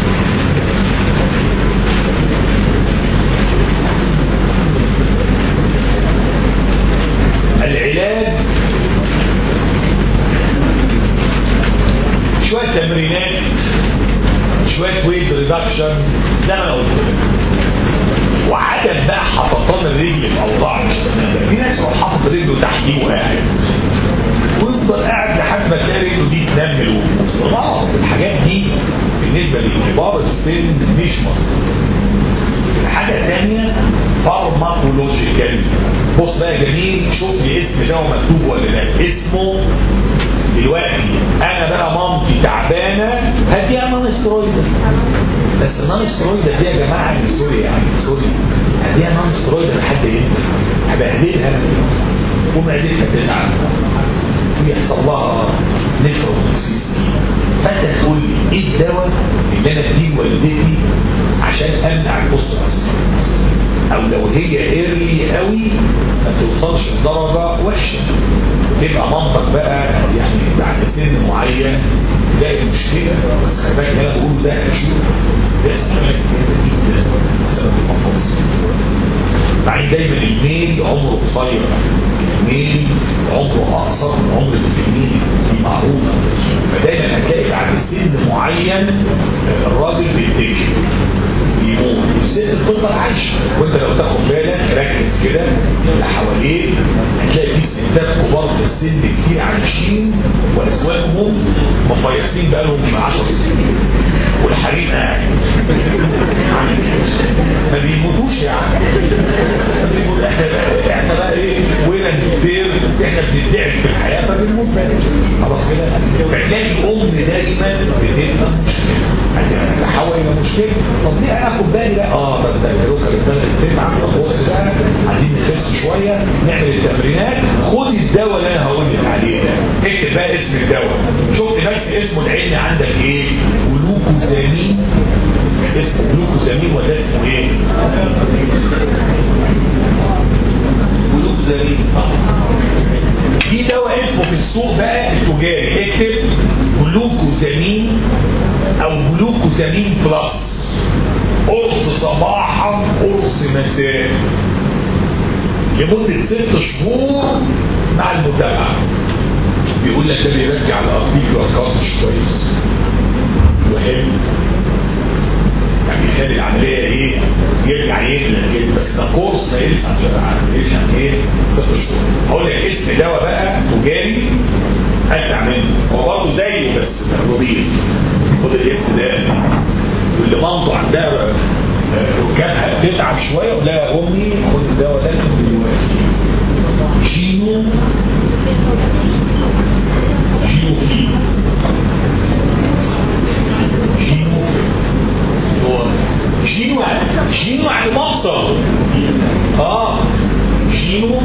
العلاج شوية تمرينات، شوية ويت ريدكشن زي ما قلت لك، وعدم بقى حططان الرجل في اوضاع مش تمام. في ناس لو حاطط رجله تحت دي وقاعد ويفضل قاعد لحد ما تلاقي رجله دي تنمل وخلاص. الحاجات دي بالنسبه لكبار السن مش مظبوطه. الحاجه الثانيه فارماكولوجيكال. بص بقى يا جميل، شوف لي اسم ده مكتوب ولا لا. اسمه دلوقتي انا بقى مامتي تعبانه هديها نون سترويد. بس النون سترويد دي يا جماعه من سوريا، يعني سوري هديها نون سترويد لحد امتى؟ هبهدلها ومعدتها تتعب ويحصل لها نفروتوكسيس. فانت تقول لي ايه الدواء اللي انا اديه لوالدتي عشان امنع الاسره، او لو هي ايرلي قوي ما توصلش لدرجه وحشه، تبقى مامتك بقى يعني بعد سن معين تلاقي مشكله. بس خلي بالك انا بقول ده شوف بيحصل مشاكل جدا بسبب المفاصل. بعدين دايما الميل عمره قصير، الميل عمره اقصر من عمر الفيميل، دي معروفه. فدايما هتلاقي بعد سن معين الراجل بيتكل يموت والست بتفضل عايشه. وانت لو تاخد بالك ركز كده اللي حواليك هتلاقي في ستات كبار في السن كتير عايشين وازواجهم مفيصين بقالهم عشر سنين والحريم قاعد ما بيموتوش. يعني احنا احنا بقى ايه وين الدكتور احنا بنتضعف في الحياه فبنموت بقى خلاص كده. فتلاقي الام دايما بتبقى مشكله، هتتحول الى مشكله. طب ليه اخد بالي بقى؟ اه ده ده الروكه اللي بتتعب. طب بص بقى عايزين نخس شويه، نعمل التمرينات، خد الدواء اللي انا هقول لك عليه ده، اكتب بقى اسم الدواء. شفت بس اسمه العلمي عندك ايه؟ جلوكوزامين. اسمه جلوكوزامين ولا اسمه ايه؟ جلوكوزامين. في دواء اسمه في السوق بقى التجاري، اكتب جلوكوزامين او جلوكوزامين بلس، قرص صباحا قرص مساء لمدة ست شهور مع المتابعة. بيقول لك ده بيرجع الارتيكولار كارتش كويس وحلو، يعني يخلي العملية ايه؟ يرجع يغلق كده، بس ده كورس ما يلسع يلسع عن ايه؟ ست شهور. هقول لك اسم دواء بقى تجاري هدفع منه، هو برضه زيه بس نظيف. خد الاسم ده، واللي مامته عندها ركابها بتتعب شويه ولا يا امي خد الدواء ده دلوقتي. جينو جينو في جينو هو جينو جينو يعني مفصل. اه جينو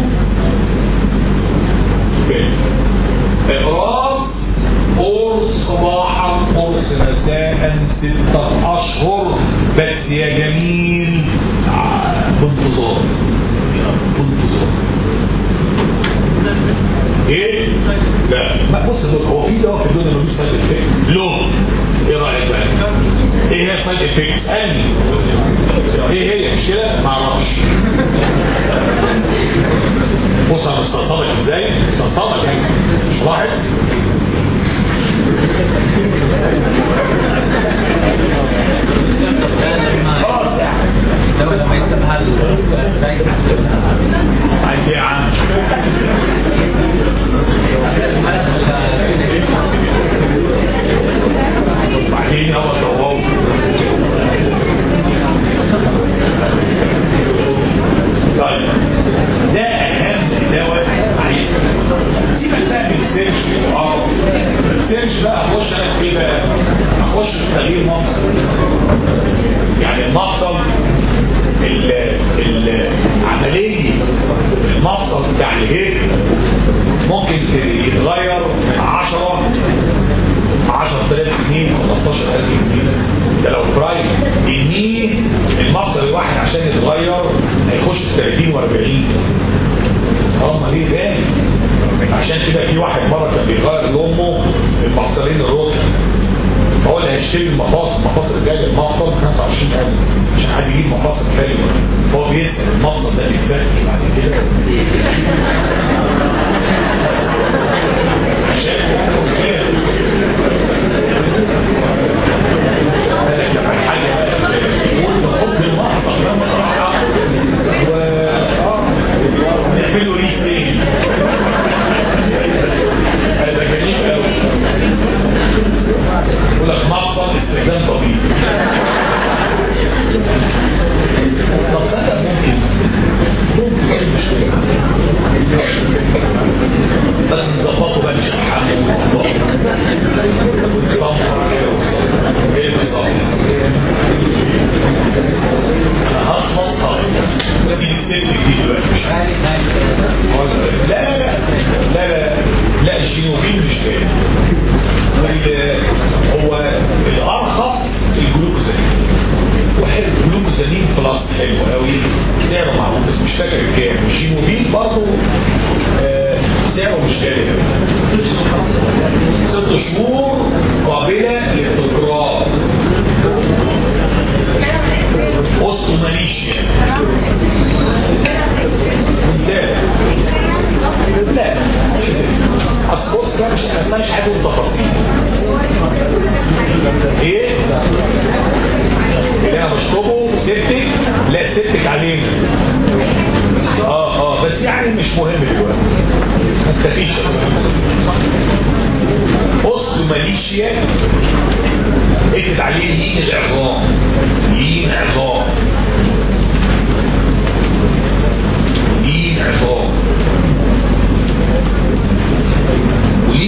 اقراص قرص صباحا قرص مساء ستة اشهر بس يا جميل بانتظار بانتظار. ايه؟ لا ما بص هو في دواء في الدنيا ملوش سايد افكت له. ايه رايك بقى؟ ايه هي سايد افكت؟ اسالني ايه هي؟ مش كده؟ ما اعرفش. بص انا مستقصدك ازاي؟ مستقصدك يعني مش لاحظ؟ خلاص يعني لو لما يكتبها عايز ايه يا عم؟ بعدين هو الضوء طيب ده اهم دواء معلش سيبك بقى من السيرش. اه السيرش بقى اخش انا في ايه بقى؟ اخش في تغيير مفصل. يعني المفصل العمليه المفصل بتاع الهيد ممكن يتغير عشرة عشرة آلاف جنيه خمستاشر ألف جنيه. ده لو برايم. النيه المفصل الواحد عشان يتغير هيخش في ثلاثين وأربعين. هم ليه غالي؟ عشان كده في واحد مره كان بيغير لامه المفصلين الركب، فهو اللي هيشتري المفاصل المفاصل الجايه المفصل خمسة وعشرين ألف عشان عايز يجيب مفاصل حلوه. فهو بيسال المفصل ده بيتفك بعد كده عشان كده بالك لما حاجه قلنا حب المفصل ده مره ونعمله ليه تاني. هذا جميل قوي. يقول لك مفصل استخدام طبيعي. طب صدق ممكن ممكن مش بس نظبطه بقى مش هنحمل صفحة ايه بالظبط. انا هخلص هخلص بس الستيب دي دلوقتي مش عارف. لا لا لا لا لا لا الجينوفين مش كده. هو الارخص الجلوكوزامين وحلو. الجلوكوزامين بلس حلو قوي سعره معقول بس مش فاكر كام. الجينوفين برضه آه سعره مش غالي ست شهور قابله للتكرار. اوستوماليشيا لا اصل بص مش انا مش عايز اقول تفاصيل ايه اللي انا بشربه سيبتك. لا سيبتك علينا اه اه بس يعني مش مهم دلوقتي ما تخافيش. اوستوماليشيا اكتب عليه لين العظام. لين عظام لين عظام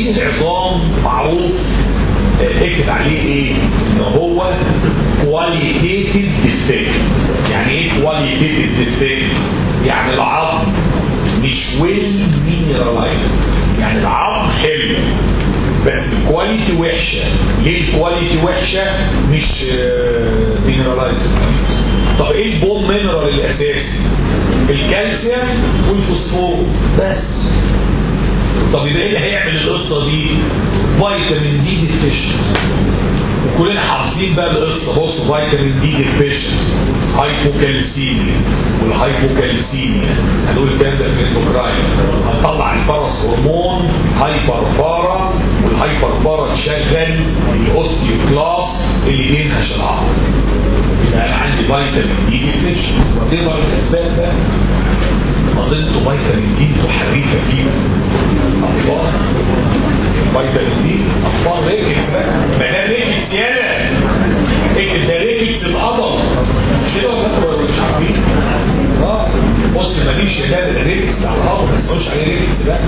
بروتين العظام معروف اكتب عليه ايه؟ ان هو كواليتيتيف ديفكت. يعني ايه كواليتيتيف ديفكت؟ يعني العظم مش ويل مينرالايزد، يعني العظم حلو بس الكواليتي وحشه. ليه الكواليتي وحشه؟ مش مينرالايزد. طب ايه البون مينرال الاساسي؟ الكالسيوم والفوسفور بس. طب يبقى ايه اللي هيعمل القصه دي؟ فيتامين دي ديفيشنسي. وكلنا حافظين بقى القصه. بصوا فيتامين دي ديفيشنسي، هايبوكالسيميا، والهايبوكالسيميا هنقول الكلام ده في الاندوكراين هنطلع الباراس هرمون هايبر بارا، والهايبر بارا تشغل الاوستيوكلاست اللي بينهش العظم. يبقى انا عندي فيتامين دي ديفيشنسي. وتقدر الاسباب بقى اظنته فيتامين دي حريفه فيها اطفال. فيتامين دي اطفال ريكتس بقى، ما ده ريكتس يالا اكتب ده ريكتس القدر مش كده ولا مش عارفين؟ اه بص ماليش يا ده ريكتس بتاع القدر ما تسالوش عليه ريكتس بقى.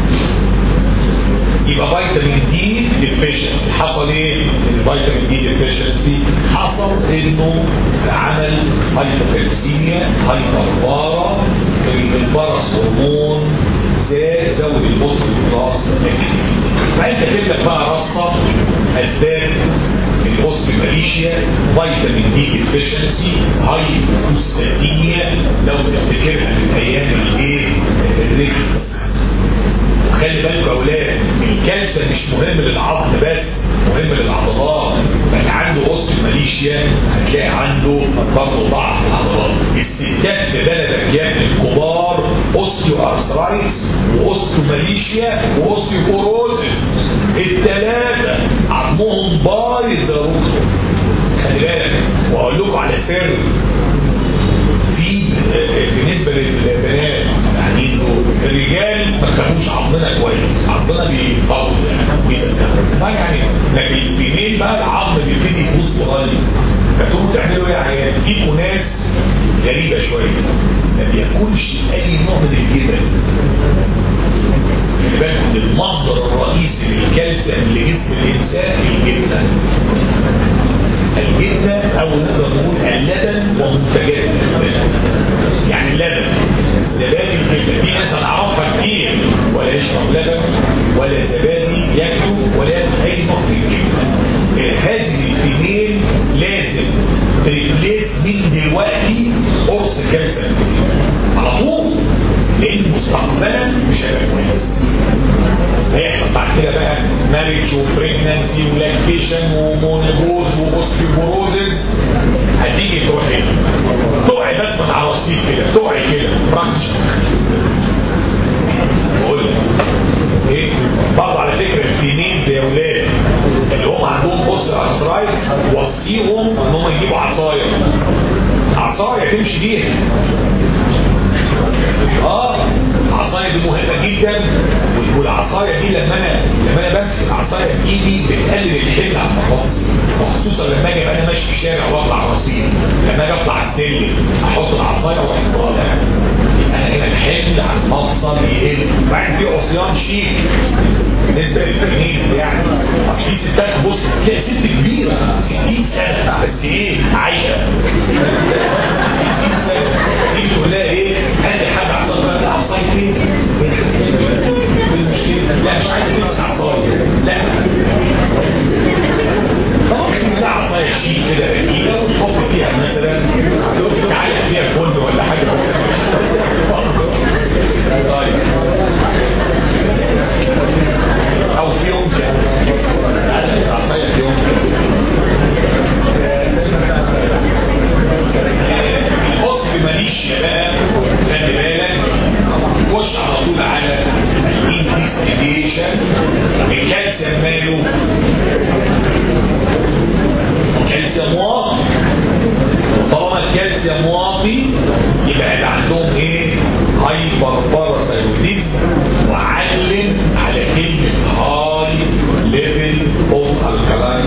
يبقى فيتامين دي ديفيشنسي. حصل ايه؟ الفيتامين دي ديفيشنسي حصل انه عمل هايبوكالسيميا هايبربارا، الباراس هرمون زاد زود الاوستيوكلاست. فانت تبدا بقى رصه اسباب الاوستيوماليشيا. فيتامين دي ديفيشنسي، هايبوستاتيميا لو تفتكرها من ايام الايه؟ الريكتس. وخلي بالكم يا اولاد الكالسيوم مش مهم للعظم بس، مهم للعضلات. اللي عنده اوستيوماليشيا هتلاقي عنده برضه ضعف العضلات. الستات في بلدك يا ابن الكبار اوستيو ارثرايتس واوستيوماليشيا واوستيوبوروزس، الثلاثه عظمهم بايظ يا دكتور. خلي بالك واقول لكم على سر في بالنسبه للبنات. يعني الرجال ما تخافوش عظمنا كويس، عظمنا بيطول يعني بيزكى يعني، لكن الفيميل بقى العظم بيبتدي يبوظ قريب. فتقوموا تعملوا ايه يا عيال؟ فيكوا ناس غريبه شويه ما بياكلش اي نوع من الجبن. خلي بالكم المصدر الرئيسي للكالسيوم لجسم الانسان الجبنه. الجبنه او نقدر نقول اللبن ومنتجات اللبن. يعني اللبن زبادي الجبنه، في ناس هنعرفها كتير ولا يشرب لبن ولا زبادي ياكلوا ولا ياكل اي نوع من الجبنه. هذه الفيميل لازم تريبليس من دلوقتي قرص كالسيوم على طول، لان مستقبلا مش هيبقى كويس. هيحصل بعد كده بقى ماريج وبريجنانسي ولاكتيشن ومونيبوز واوستيوبوروزز. هتيجي تروح ايه؟ تقعي بس من على الرصيف كده، تقعي كده براكتش. بقول لك ايه؟ برضه على فكره الفيميلز يا ولاد اللي هم عندهم بوست ارثرايت وصيهم ان هم يجيبوا عصايه، عصايه تمشي بيها. اه العصايه دي مهمه جدا. والعصايه دي لما انا لما انا بمسك العصايه بايدي بتقلل الحمل على المفاصل، وخصوصا لما اجي انا ماشي في الشارع واطلع رصيف، لما اجي اطلع السلم احط العصايه واروح طالع، انا هنا الحمل على المفصل يقل. وبعدين في عصيان شيك بالنسبه للفيميلز يعني. في ستات بص تلاقي ست كبيره ستين سنه بس ايه عايقه ستين سنه تيجي تقول لها ايه؟ هات لي حاجه عصايه. عصايه ايه؟ المشكله لا مش عايز تمسك عصايه، لا ممكن تلاقي عصايه شيك كده رقيقه وتحط فيها مثلا تعلق فيها فل ولا حاجه. او في يوم تعلق عصايه في يوم. القصد ماليش بقى خلي بالك. خش على طول على الانفستيجيشن. الكالسيوم ماله؟ الكالسيوم واطي. طالما الكالسيوم واطي يبقى اللي عندهم ايه؟ هايبر باراثايرويديزم. وعلم على كلمه هاي ليفل اوف الكالاين.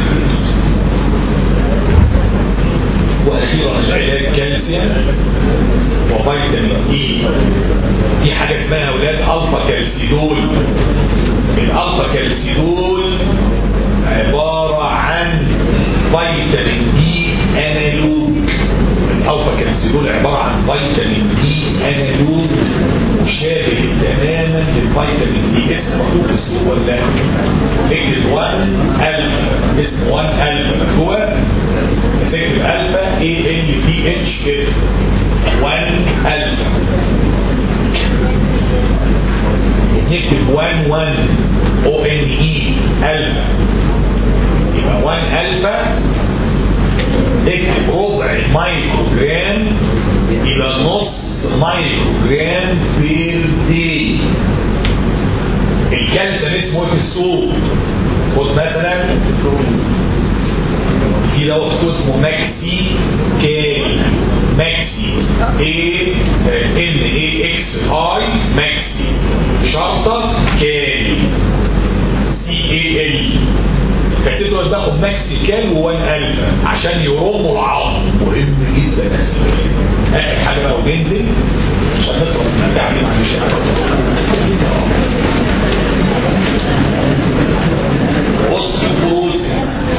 واخيرا العلاج كالسيوم وفيتامين اي. دي حاجه اسمها اولاد الفا كالسيدول. الالفا كالسيدول عباره عن فيتامين دي انالوج. الالفا كالسيدول عباره عن فيتامين دي انالوج مشابه تماما للفيتامين دي. اسمه مكتوب في السوق ولا اكتب واحد الفا، اسمه واحد الفا مكتوبه، بس اكتب الفا اي ان بي اتش كده واحد الفا، نكتب واحد واحد او ان اي الفا، يبقى واحد الفا اكتب ربع مايكرو جرام الى نص مايكرو جرام بير دي. الكالسيوم اسمه في السوق، خد مثلا في دواء اسمه ماكسي كي، ماكسي اي ان اي اكس اي ماكسي شرطه كي سي اي ال. كاتب له باخد ماكسي كال وان الفا عشان يرموا العظم، مهم جدا. اخر حاجه بقى وبنزل عشان نخلص من البتاع دي، معلش اوستيوبروسيس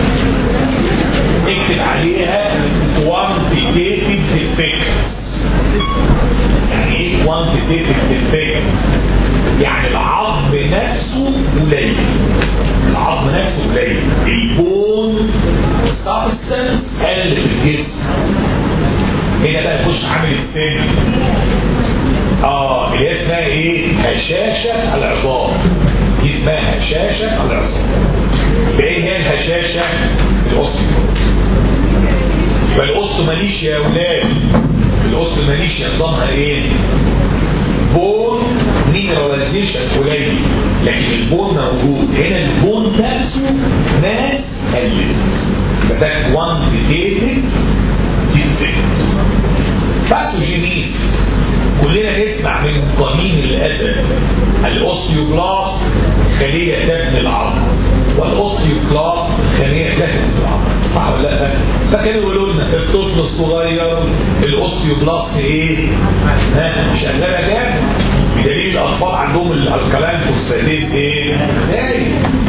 اكتب عليها quantitative defects. يعني ايه quantitative defects؟ يعني العظم نفسه قليل، العظم نفسه قليل، البون سبستانس قل في الجسم. هنا بقى نخش عامل السن اه اللي هي اسمها ايه؟ هشاشه العظام. دي اسمها هشاشه العظام. ايه هي الهشاشه؟ الاوستيوبروسيس. يبقى الاوستوماليشيا يا اولاد، الاوستوماليشيا نظامها ايه؟ بون مينراليزيشن قليل، لكن البون موجود. هنا البون نفسه ناس قلت، فده كوانتيتيف ديفكت. باثوجينيسيس كلنا نسمع من قديم الازل الاوستيوبلاست خليه تبني العظم، والاوستيوكلاست خليه تهدم العظم، صح ولا لا؟ فكانوا يقولوا لنا الطفل الصغير الاوستيوبلاست ايه؟ ها مش قلبها جامد، بدليل الاطفال عندهم الكلام فوسفاتيز ايه؟ زي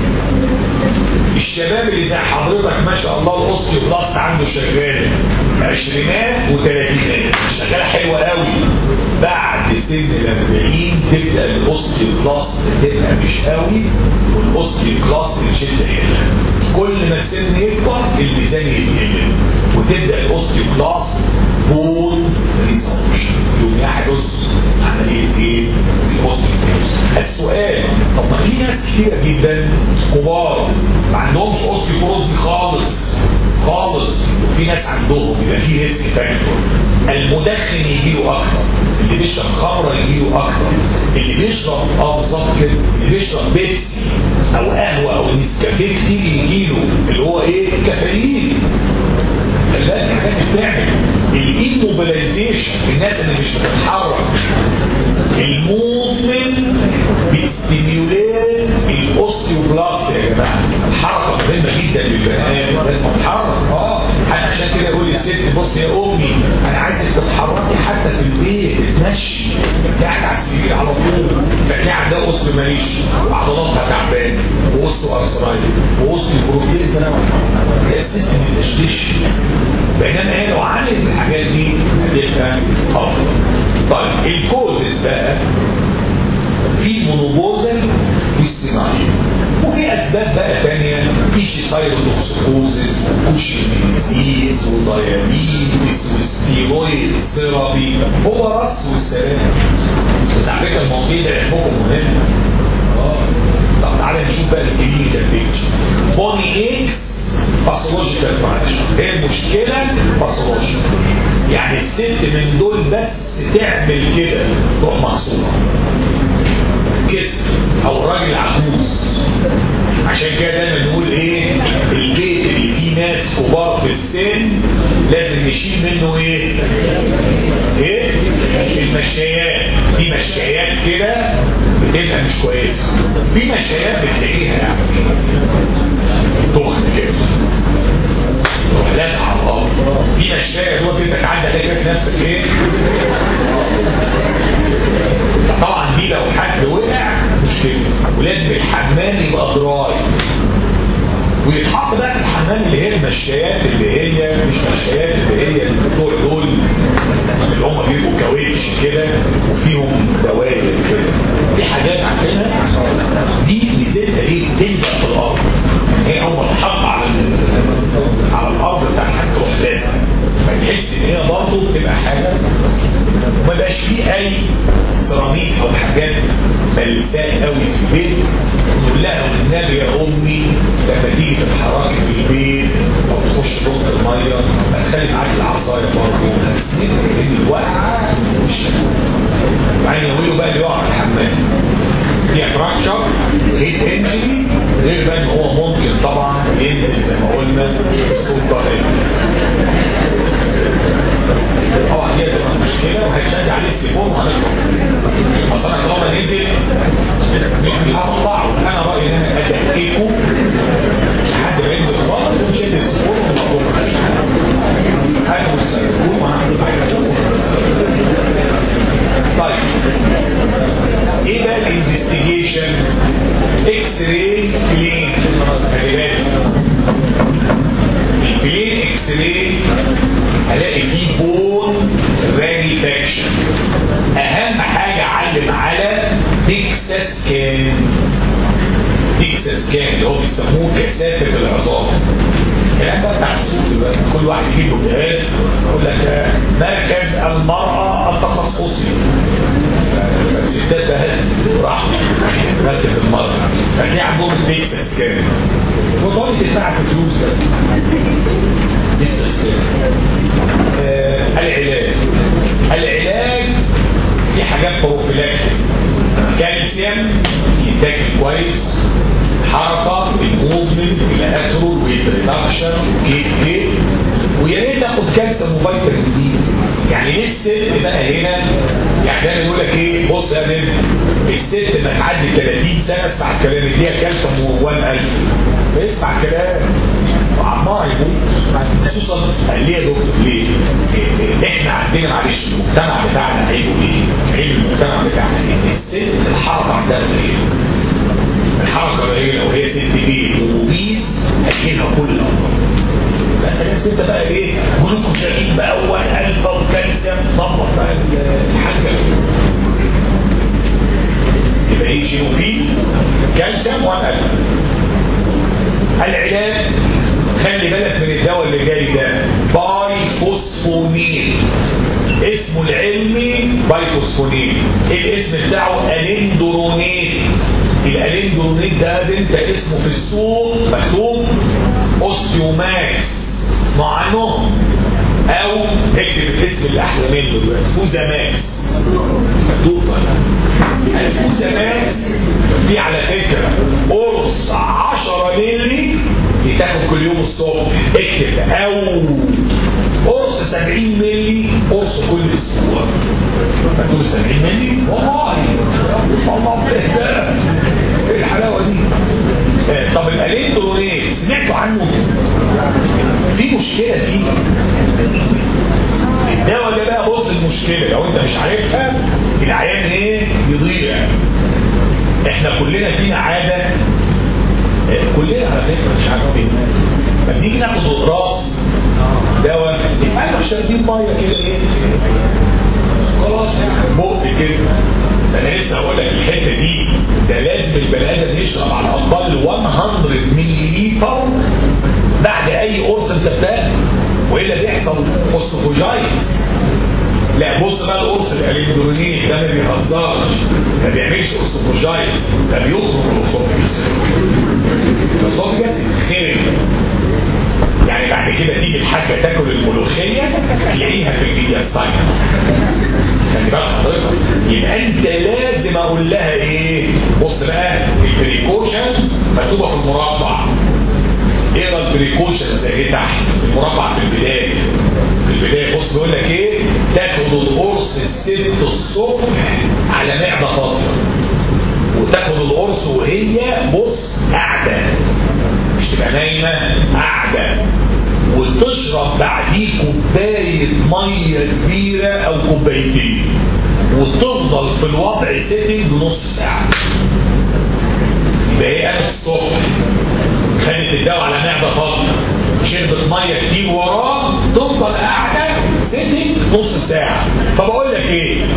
الشباب اللي زي حضرتك ما شاء الله الاوستيوبلاست عنده شغال عشرينات وثلاثينات، شغاله حلوه قوي. بعد سن الأربعين تبدا الاوستيوبلاست تبقى مش قوي، والاوستيوكلاست تشد حيلها. كل ما السن يكبر الميزان يقل، وتبدا الاوستيوكلاست بون ريسورشن، يوم يحدث عمليه ايه؟ الاوستيوكلاست. السؤال، طب ما في ناس كتيره جدا كبار ما عندهمش اوستيوبروز خالص خالص، وفي ناس عندهم يبقى في ريسك فاكتور. المدخن يجي له اكتر، اللي بيشرب خمره يجي له اكتر، اللي بيشرب اه بالظبط كده، اللي بيشرب بيبسي او قهوه او نسكافيه كتير يجي له اللي هو ايه؟ كافيين. خلي بالك الحاجات بتعمل الايموبيلايزيشن، الناس اللي مش بتتحرك. الموفمنت بيستيميوليت الاوستيوبلاست يا جماعه. الحركه مهمه جدا للبني ادم، لازم اتحرك. اه انا عشان كده اقول للست بص يا امي انا عايزك تتحركي حتى في البيت، تتمشي، قاعد على السرير على طول، فتلاقي عندها اوستيوماليشيا وعضلاتها تعبانه واوستيو ارثرايتس واوستيوبروتيز، تلاقي الست ما بتشتش. بينما هي لو عملت الحاجات دي هتبقى افضل. طيب الكوزز بقى في مونوبوزل واستماعي، وفي اسباب بقى ثانيه، في سايروتوكسيكوزيس وكوشنيزيز ودايابيتس وستيرويد ثيرابي، هو راس والسلام. بس على فكره المواضيع دي عندكم مهمه. اه طب تعالى نشوف بقى الكلينيكال بيكتشر. بوني اكس باثولوجيكال فراكشن، هي المشكله باثولوجيكال، يعني الست من دول بس تعمل كده تروح مقصوره كسر، او راجل عجوز. عشان كده دايما نقول ايه؟ البيت اللي فيه ناس كبار في السن لازم نشيل منه ايه؟ ايه؟ المشايات. في مشايات كده بتبقى مش كويسه، في مشايات بتلاقيها يعني تخن كده تروح لازقه على الارض. في مشايه هو كده تعدي عليك في نفسك ايه؟ طبعا دي لو حد وقع مشكله، ولازم الحد الحمام يبقى دراي، ويتحط بقى في الحمام اللي هي المشايات اللي هي مش مشايات اللي هي بتوع دول اللي هم بيبقوا كاوتش كده وفيهم دوائر كده. في حاجات عندنا دي ميزتها ايه؟ تلزق في الارض، هي اول ما تتحط على على الارض بتاعتها تروح لازقه، فتحس ان هي برضه بتبقى حاجه وما بقاش فيه اي سيراميك او حاجات ملساء قوي في البيت. نقول لها والنبي يا امي لما تيجي تتحركي في البيت او تخش اوضه الميه ما تخلي معاك العصايه برضه هتسند لان الوقعه مش يعني يقولوا بقى اللي يقع في الحمام دي فراكشر هيد انجري، غير بقى ان هو ممكن طبعا ينزل زي ما قلنا السلطه طبعا دي هتبقى مشكله وهتشد عليه السيفون وهنخلص. اصلا طالما نزل مش هطلعه، انا رايي ان انا ادققه لحد ما ينزل خالص ونشد السيفون ونطلعه. هاتوا السيفون وهنعمل حاجه. طيب ايه بقى الانفستيجيشن؟ اكس راي بلين. خلي بالك البلين اكس راي هلاقي فيه بون رانيفاكشن. اهم حاجه علم على ديكسا سكان. ديكسا سكان اللي هو بيسموه كثافه العظام. الكلام ده بتاع السوق بقى، كل واحد يجيب له جهاز يقول لك مركز المراه التخصصي. الستات ده راح مركز المراه ففي عندهم الديكسا سكان وطبعا تدفع فلوس ده. ديكسا سكان. آه العلاج العلاج في حاجات بروفيلاكتيك، كالسيوم يتاكل كويس، حركه الموفمنت الى اخره والريدكشن وكيك كيك، ويا ريت تاخد كالسيوم وفيتامين دي. يعني ليه الست بقى هنا؟ يعني ده يقول لك ايه؟ بص يا بنت الست ما تعدي ثلاثين سنه اسمع الكلام، اديها كالسيوم وان ألف اسمع الكلام وعمار يموت. خصوصا ليه يا دكتور ليه؟ احنا عندنا معلش المجتمع بتاعنا عيبه ايه؟ عيب المجتمع بتاعنا ايه؟ الست الحركه عندها قليله. الحركه قليله وهي ست بيت وبيس هتجيلها كل الامراض. فانت لازم انت بقى ايه؟ جلوكوزامين بقى وان ألف وكالسيوم ظبط بقى الحاجه. يبقى ايه؟ جينوفيل كالسيوم وان ألف. العلاج خلي بالك من الدواء اللي جاي ده باي فوسفونيل، اسمه العلمي باي فوسفونيل، الاسم بتاعه اليندرونيت. الاليندرونيت ده انت اسمه في السوق مكتوب اوستيوماكس، اسمع عنهم او اكتب الاسم اللي احلى منه دلوقتي فوزاماكس. مكتوب الفوزاماكس دي على فكره قرص عشرة مللي يتاخد كل يوم الصبح، اكتب او قرص سبعين مللي قرص كل اسبوع. هتقول سبعين مللي؟ والله والله بتهدى ايه الحلاوه دي؟ آه طب الاليندرونيت سمعتوا عنه؟ في مشكله فيه الدواء ده بقى. بص المشكله لو انت مش عارفها العيان ايه؟ يضيع. احنا كلنا فينا عاده، آه كلنا على فكره مش عارفين لما بنيجي ناخد راس دواء احنا شاربين ميه كده ايه؟ خلاص بق كده. انا لسه هقول لك الحته دي ده لازم البني ادم يشرب على الاقل مية مللي لتر بعد اي قرص انت بتاخده والا بيحصل اوستوفوجايتس. لا بص بقى القرص الاليندرونيت ده ما بيهزرش، ما بيعملش اوستوفوجايتس، ده بيخرج الاوستوفوجايتس. الاوستوفوجايتس خير. يعني بعد كده تيجي الحاجه تاكل الملوخيه تلاقيها في الجياستاين. خلي بالك حضرتك، يبقى انت لازم اقول لها ايه؟ بص بقى البريكوشن مكتوبه في المربع. اقرا البريكوشن زي تحت المربع في البدايه. في البدايه بص بيقول لك ايه؟ تاخد القرص الست الصبح على معده فاضيه، وتاخد القرص وهي بص قاعده، مش تبقى نايمه، قاعده، وتشرب بعديه كوبايه ميه كبيره او كوبايتين وتفضل في الوضع سيتنج نص ساعه. يبقى هي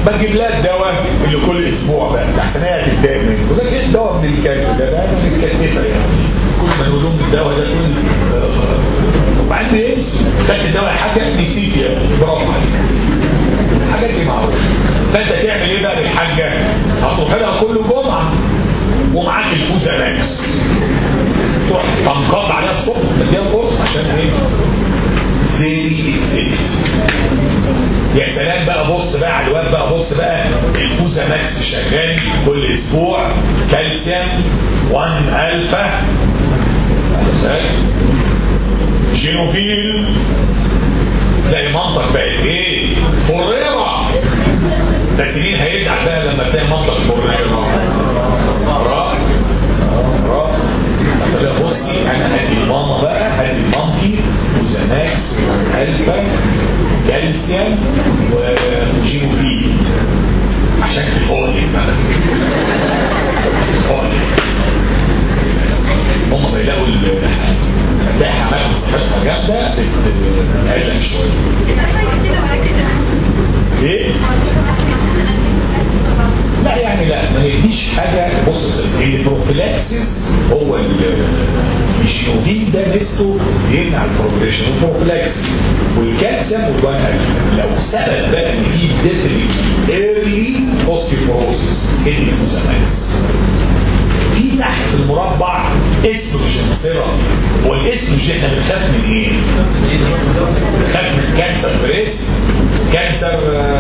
بجيب لها الدواء اللي كل اسبوع بقى عشان هي هتتضايق منه. وده ايه الدواء من الكاتب ده؟ ده من الكاتبه يعني. كل ما نقول لهم الدواء ده كل وبعدين ايه؟ خدت الدواء حاجه نسيت يا برافو عليك. الحاجات دي معروفه. فانت تعمل ايه بقى للحاجه؟ هتروح لها كل جمعه ومعاك الفوزه ماكس. تروح تنقض عليها الصبح تديها كورس عشان ايه؟ فيري افكت. يا سلام بقى بص بقى على الواد بقى بص بقى الفوزا ماكس شغال كل اسبوع كالسيوم واحد الفا جينوفيل زي منطق بقت ايه فريرة. بس مين هيزعل بقى لما تلاقي منطق فريرة؟ راح راح طب بصي انا هدي الماما بقى هدي مامتي فوزا ماكس الفا كالسيوم وجينوفيل عشان تفوقلك بقى تفوقلك. هم بيلاقوا هتلاقي حماية صحتها جامدة بتقلق شوية. ايه؟ لا يعني لا ما نديش حاجة. بص البروفيلاكسيس هو الجينوفيل ده ميزته بيمنع البروجريشن والبروفيلاكسيس والكالسيوم والوان لو سبب بقى ان في ديفرنت ايرلي اوستيوبروسيس الفوزاماكس. في تحت المربع استروجين ثيرابي. والاستروجين احنا بنخاف من ايه؟ بنخاف من كانسر بريست كانسر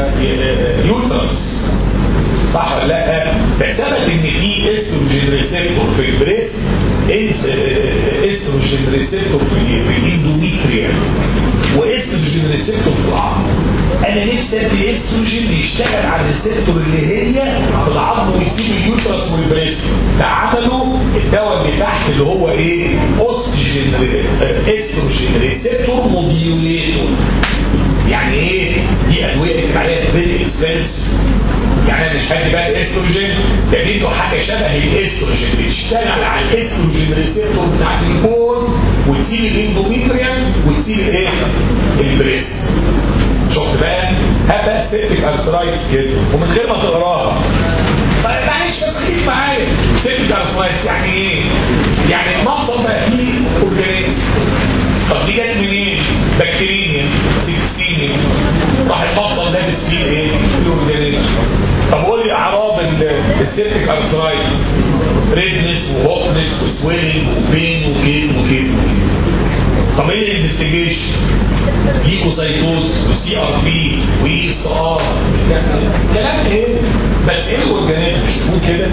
يوترس صح ولا لا؟ فثبت ان في استروجين ريسبتور في البريست استروجين ريسبتور في في الاندوميتريا واستروجين ريسبتور في العظم. انا نفسي ادي استروجين يشتغل على الريسبتور اللي هي في العظم ويسيب اليوترس والبريست. فعملوا الدواء اللي تحت اللي هو ايه؟ اوستروجين استروجين ريسبتور موديوليتور. يعني ايه؟ دي ادويه بتبقى عليها فيري اكسبنس. يعني انا مش هدي بقى الاستروجين ده اديته حاجه شبه الاستروجين بتشتغل على الاستروجين ريسبتور بتاعت الكون وتسيب الاندوميتريم وتسيب الايه؟ البريست. شفت بقى؟ هبقى سيبتك ارثرايتس كده ومن غير ما تقراها. طيب معلش بس خليك معايا. سيبتك ارثرايتس يعني ايه؟ يعني المفصل بقى فيه اورجانيزم. طب دي جت منين؟ بكتيريا سيكسينيا راح المفصل لابس فيه ايه؟ الاورجانيزم. طب قول لي اعراض السيبتك ارثرايتس ريدنس وهوكنس وسويلنج وبين وكيد وكيد. طب ايه الانفستيجيشن؟ ليكوسايتوز وسي ار بي واي اس ار كلام ايه؟ بس ايه الاورجانيزم شوفوه كده.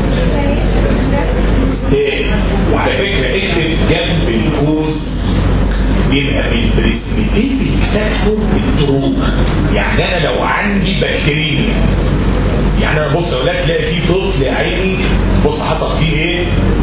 ايه وعلى فكره اكتب جنب الكوز بيبقى بالبريسبيتيتي بتاعته التروما. يعني انا لو عندي بكتيريا يعني انا بص اقول لك تلاقي في طفل يا عيني بص حصل فيه ايه؟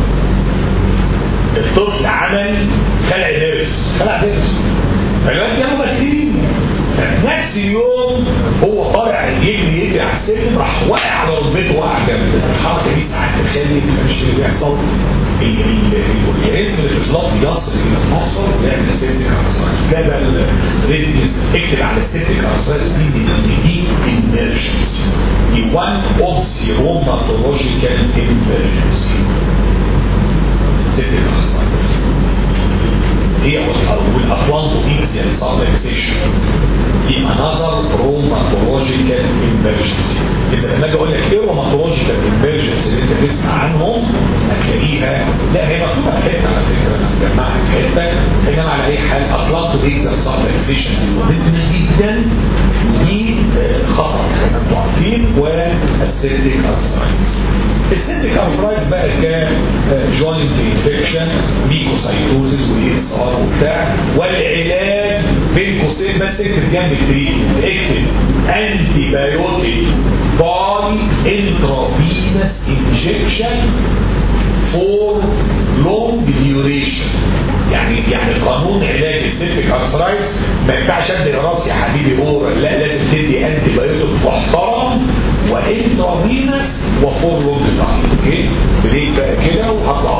الطفل عمل خلع ضرس خلع ضرس فالواد جابه بكتيريا. نفس اليوم هو طالع يجري يجري على السلم راح واقع على ركبته وقع جامد. الحركه دي ساعات تخلي مش اللي بيحصل الاورجانيزم اللي في البلاد يصل الى المفصل يعمل سيبتك ارثرايتس. ده بقى الريدنس اكتب على السيبتك ارثرايتس دي دي ايمرجنسي. دي وان اوف ذا روماتولوجيكال ايمرجنسي. سيبتك ارثرايتس هي والأطلانتوميكسيال سابلكسيشن دي another rheumatological emergency. إذا لما أجي أقول لك إيه rheumatological emergency اللي أنت تسمع عنهم هتلاقيها لا هي مكتوبة في حتة على فكرة أنا مجمعها في حتة إنما على أي حال أطلانتوميكسيال سابلكسيشن مهمة جدا دي خطر زي ما أنتم عارفين والسيبتيك أرثرايتس. السيبتيك أرثرايتس بقى كان جوينت انفكشن ميكوسايتوزيس والاس ار وبتاع والعلاج بين قوسين بس اكتب جنب التريتمنت اكتب انتي بايوتيك باي انترافينس انجكشن فور لونج ديوريشن. يعني يعني قانون علاج السيبتيك ارثرايتس ما ينفعش ادي راسي يا حبيبي اورال لا لازم تدي انتي بايوتيك محترم وانترافينس وفور لونج تايم. اوكي بريك بقى كده وهطلع